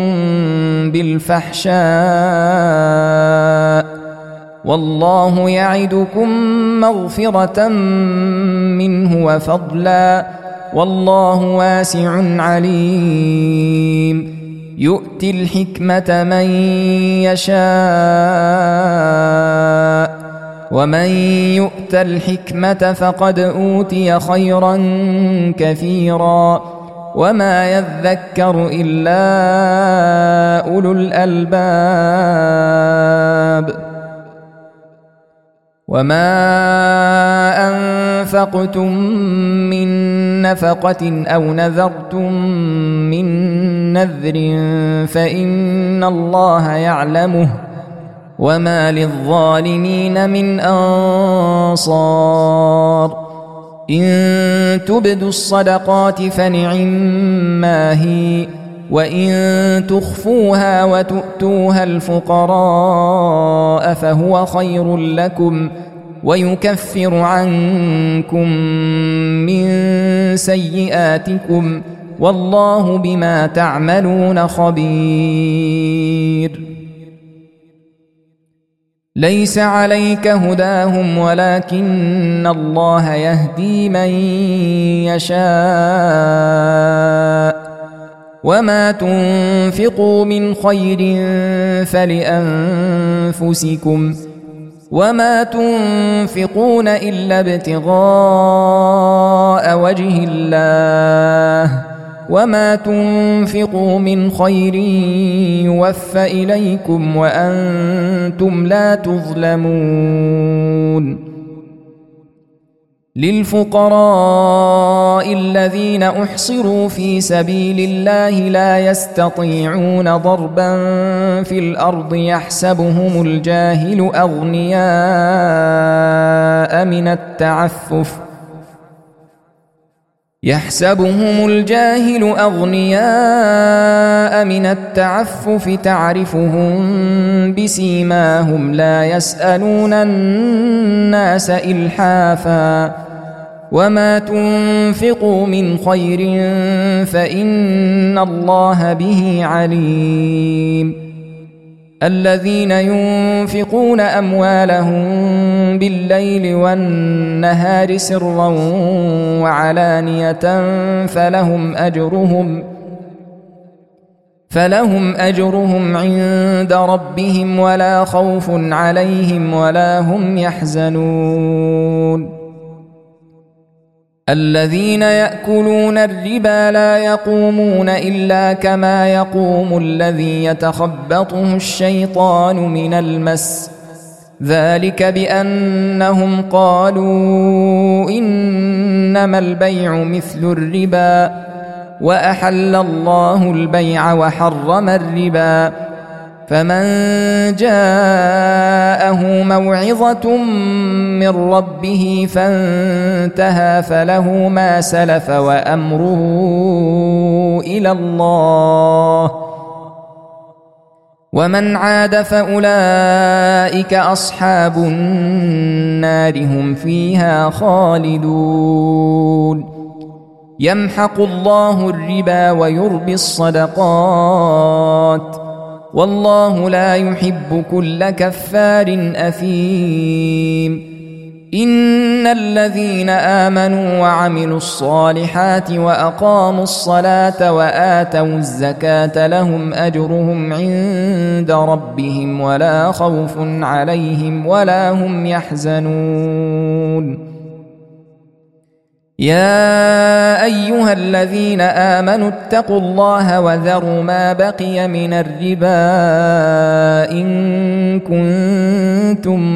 بالفحشاء والله يعدكم مغفرة منه وفضلا والله واسع عليم. يؤتي الحكمة من يشاء ومن يؤت الحكمة فقد أوتي خيرا كثيرا وما يذكر إلا أولو الألباب. وما أنفقتم من نفقة أو نذرتم من نذر فإن الله يعلمه وما للظالمين من أنصار إن تبدوا الصدقات فنعما هي وإن تخفوها وتؤتوها الفقراء فهو خير لكم ويكفر عنكم من سيئاتكم والله بما تعملون خبير ليس عليك هداهم ولكن الله يهدي من يشاء وما تنفقوا من خير فلأنفسكم وما تنفقون إلا ابتغاء وجه الله وما تنفقوا من خير يوفى إليكم وأنتم لا تظلمون للفقراء الذين أحصروا في سبيل الله لا يستطيعون ضربا في الأرض يحسبهم الجاهل أغنياء من التعفف تعرفهم بسيماهم لا يسألون الناس إلحافا وما تنفقوا من خير فإن الله به عليم الذين ينفقون أموالهم بالليل والنهار سرا وعلانية فلهم أجرهم عند ربهم ولا خوف عليهم ولا هم يحزنون الذين يأكلون الربا لا يقومون إلا كما يقوم الذي يتخبطه الشيطان من المس ذلك بأنهم قالوا إنما البيع مثل الربا وأحل الله البيع وحرم الربا فمن جاءه موعظة من ربه فانتهى فله ما سلف وأمره إلى الله ومن عاد فأولئك أصحاب النار هم فيها خالدون يمحق الله الربا ويربي الصدقات والله لا يحب كل كفار أثيم إن الذين آمنوا وعملوا الصالحات وأقاموا الصلاة وآتوا الزكاة لهم أجرهم عند ربهم ولا خوف عليهم ولا هم يحزنون يا أيها الذين آمنوا اتقوا الله وذروا ما بقي من الربا إن كنتم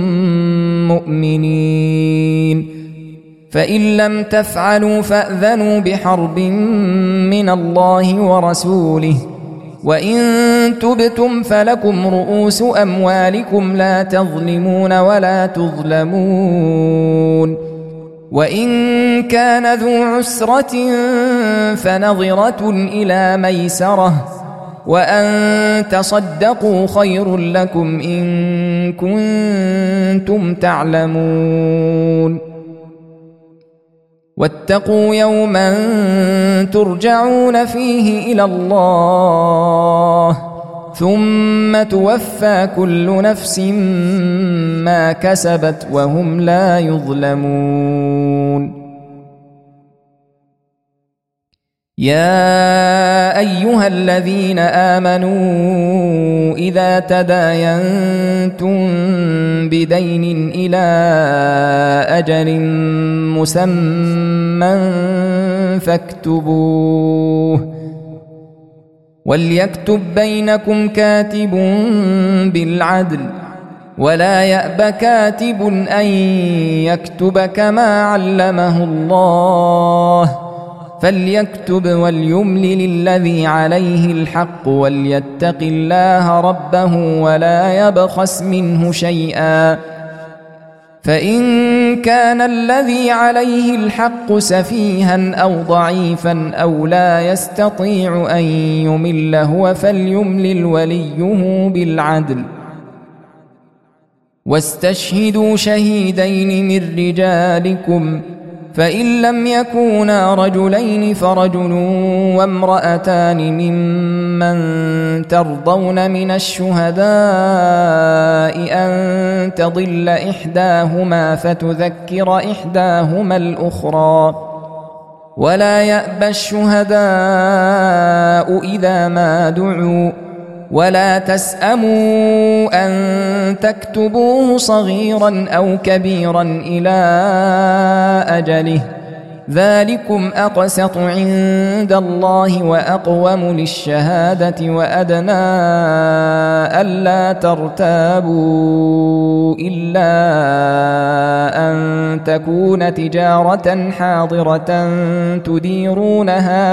مؤمنين فإن لم تفعلوا فأذنوا بحرب من الله ورسوله وإن تبتم فلكم رؤوس أموالكم لا تظلمون ولا تظلمون وإن كان ذو عسرة فنظرة إلى ميسرة وأن تصدقوا خير لكم إن كنتم تعلمون واتقوا يوما ترجعون فيه إلى الله ثم توفى كل نفس ما كسبت وهم لا يظلمون يا أيها الذين آمنوا إذا تداينتم بدين إلى أجل مسمى فاكتبوه وليكتب بينكم كاتب بالعدل ولا يأب كاتب أن يكتب كما علمه الله فليكتب وليملل الذي عليه الحق وليتق الله ربه ولا يبخس منه شيئا، فإن كان الذي عليه الحق سفيها أو ضعيفا أو لا يستطيع أن يمل هو فليملل وليه بالعدل، واستشهدوا شهيدين من رجالكم، فإن لم يكونا رجلين فرجل وامرأتان ممن ترضون من الشهداء أن تضل إحداهما فتذكر إحداهما الأخرى، ولا يأبى الشهداء إذا ما دعوا، ولا تسأموا أن تكتبوه صغيرا أو كبيرا إلى أجله، ذلكم أقسط عند الله وأقوم للشهادة وأدنى ألا ترتابوا إلا أن تكون تجارة حاضرة تديرونها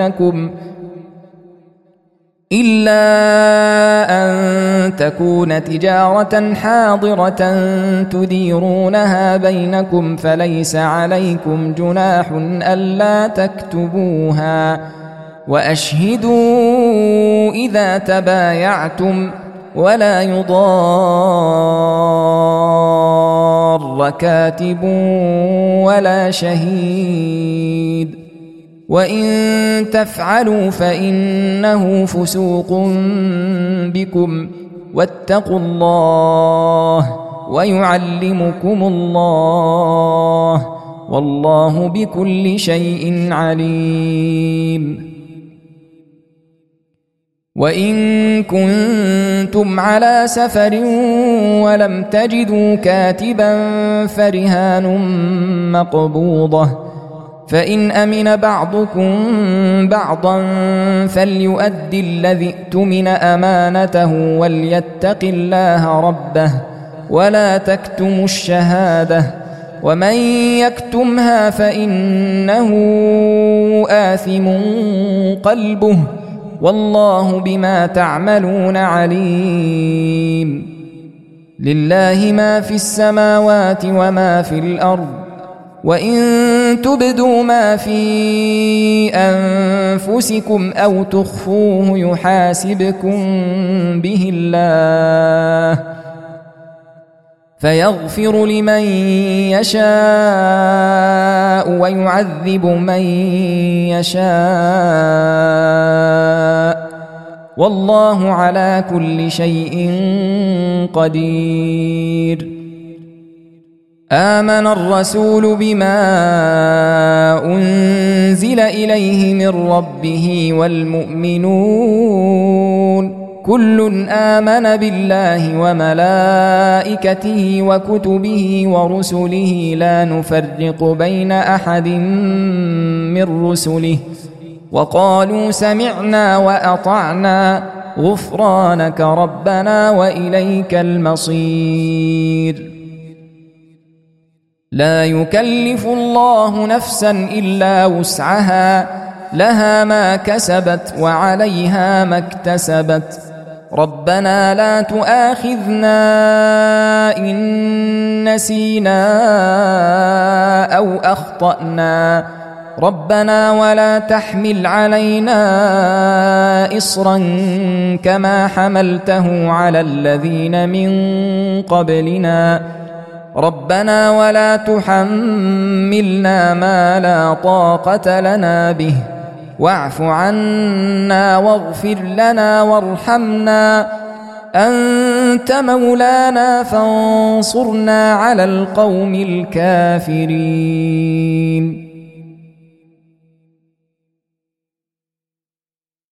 بينكم فليس عليكم جناح ألا تكتبوها، وأشهدوا إذا تبايعتم، ولا يضار كاتب ولا شهيد، وإن تفعلوا فإنه فسوق بكم، واتقوا الله ويعلمكم الله، والله بكل شيء عليم. وإن كنتم على سفر ولم تجدوا كاتبا فرهان مقبوضة، فإن أمن بعضكم بعضا فليؤد الذي اؤتمن أمانته وليتق الله ربه ولا تكتموا الشهادة، ومن يكتمها فإنه آثم قلبه، والله بما تعملون عليم. لله ما في السماوات وما في الأرض، وإن تبدوا ما في أنفسكم أو تخفوه يحاسبكم به الله، فيغفر لمن يشاء ويعذب من يشاء، والله على كل شيء قدير. آمن الرسول بما أنزل إليه من ربه والمؤمنون كل آمن بالله وملائكته وكتبه ورسله لا نفرق بين أحد من رسله، وقالوا سمعنا وأطعنا غفرانك ربنا وإليك المصير. لا يكلف الله نفسا إلا وسعها، لها ما كسبت وعليها ما اكتسبت، ربنا لا تؤاخذنا إن نسينا أو أخطأنا، ربنا ولا تحمل علينا إصرا كما حملته على الذين من قبلنا، ربنا ولا تحملنا ما لا طاقة لنا به، واعف عنا واغفر لنا وارحمنا، أنت مولانا فانصرنا على القوم الكافرين.